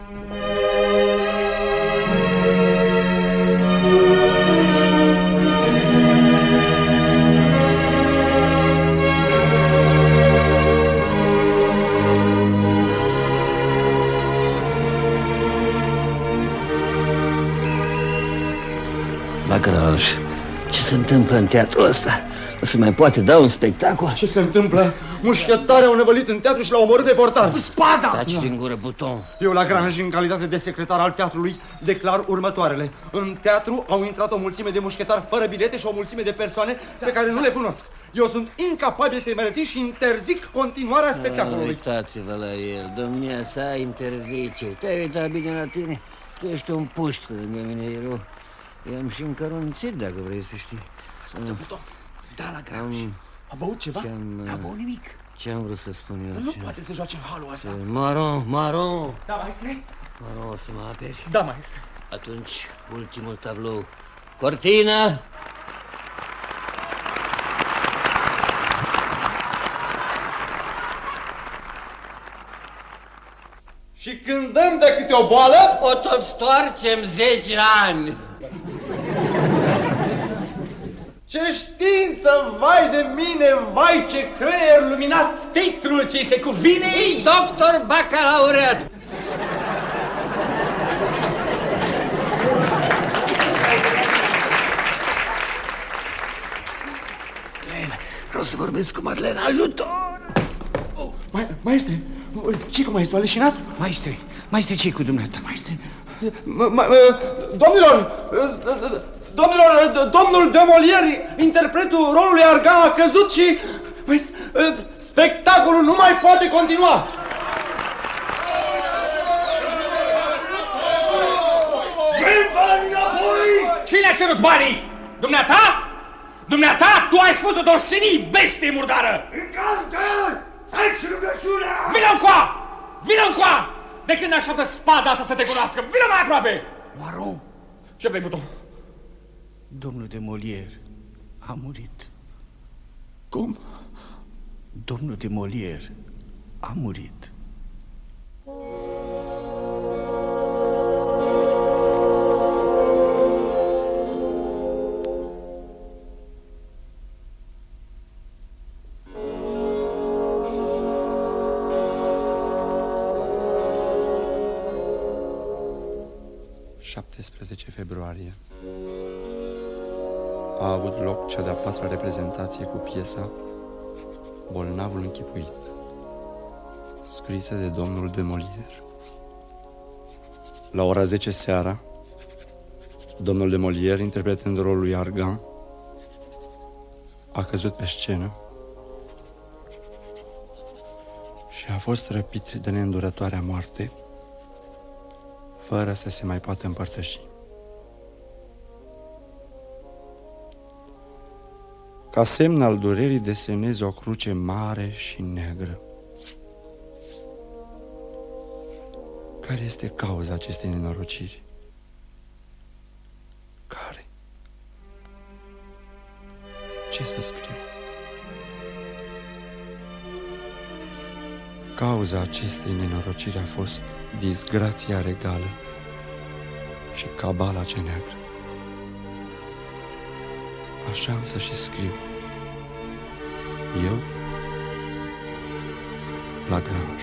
La Grange, ce se întâmplă în teatrul ăsta? Nu se mai poate da un spectacol? Ce se întâmplă? Mușchetarii au năvălit în teatru și l-au omorât pe portar. Cu spada! Taci din gură, Buton. Eu la Grange, în calitate de secretar al teatrului, declar următoarele. În teatru au intrat o mulțime de mușchetari fără bilete și o mulțime de persoane pe care nu le cunosc. Eu sunt incapabil să-i mărății și interzic continuarea spectacolului. Uitați-vă la el, domnia sa interzice. Te-ai uitat bine la tine? Tu ești un puști lângă mine, eu i-am și încărunțit, dacă vrei să știi. Ascultă, Buton, da la Grange. A băut ceva? N-a băut nimic. Ce-am vrut să spun eu? Nu poate să joace în halul ăsta. Maron. Da, maestre? Maron, o să mă aperi? Da, maestre. Atunci, ultimul tablou. Cortina! Și când dăm de câte o boală, o tot stoarcem 10 ani. Ce știință, vai de mine, vai ce creier luminat! Titlul ce se cuvine, doctor bacalaureat. Vreau să vorbesc cu Madeleine, ajutor! Maestre, ce cu maestru, a leșinat? Maestre, ce-i cu dumneata? Maestre, Domnul de Molière, interpretul rolului Argan, a căzut și spectacolul nu mai poate continua. Vrem bani înapoi! Cine a cerut banii? Dumneata? Dumneata? Tu ai spus-o dorsenii, bestie murdară! Încantă! Faci rugăciunea! Vino încoa! Vino încoa! De când așteaptă spada asta să te cunoască? Vino mai aproape! Poirot! Ce vrei, Buton? Domnul de Molière a murit. Cum? Domnul de Molière a murit. Februarie. A avut loc cea de-a patra reprezentație cu piesa Bolnavul închipuit, scrisă de domnul de Molière. La ora 10 seara, domnul de Molière, interpretând rolul lui Argan, a căzut pe scenă și a fost răpit de neîndurătoarea moarte, fără să se mai poată împărtăși. Ca semn al durerii deseneze o cruce mare și neagră. Care este cauza acestei nenorociri? Care? Ce să scriu? Cauza acestei nenorociri a fost disgrația regală și cabala cea neagră. Așa am să și scriu. Eu, Lagrange.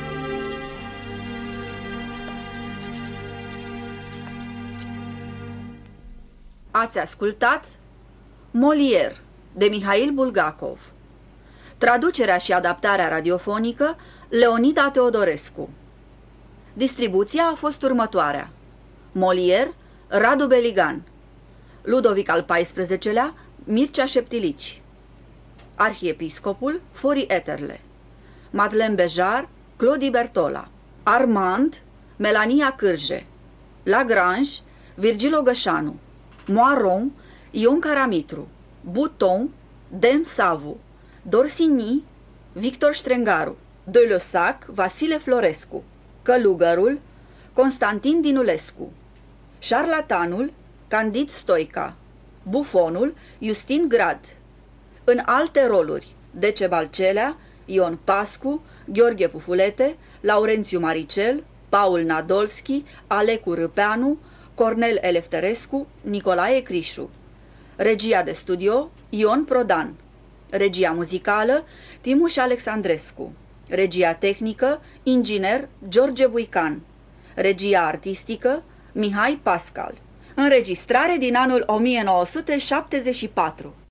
Ați ascultat Molière de Mihail Bulgakov. Traducerea și adaptarea radiofonică Leonida Teodorescu. Distribuția a fost următoarea: Molière, Radu Beligan; Ludovic al XIV-lea, Mircea Șeptilici; Arhiepiscopul, Fori Eterle; Madeleine Bejar, Clodi Bertola; Armand, Melania Cârje; Lagrange, Virgil Ogășanu; Moiron, Ion Caramitru; Buton, Den Savu; Dorsigny, Victor Strengaru; de Lossac, Vasile Florescu; Călugărul, Constantin Dinulescu; Șarlatanul, Candid Stoica; Bufonul, Justin Grad. În alte roluri: Decebal Celea, Ion Pascu, Gheorghe Pufulete, Laurențiu Maricel, Paul Nadolski, Alecu Râpeanu, Cornel Elefterescu, Nicolae Crișu. Regia de studio, Ion Prodan. Regia muzicală, Timuș Alexandrescu. Regia tehnică, inginer George Buican. Regia artistică, Mihai Pascal. Înregistrare din anul 1974.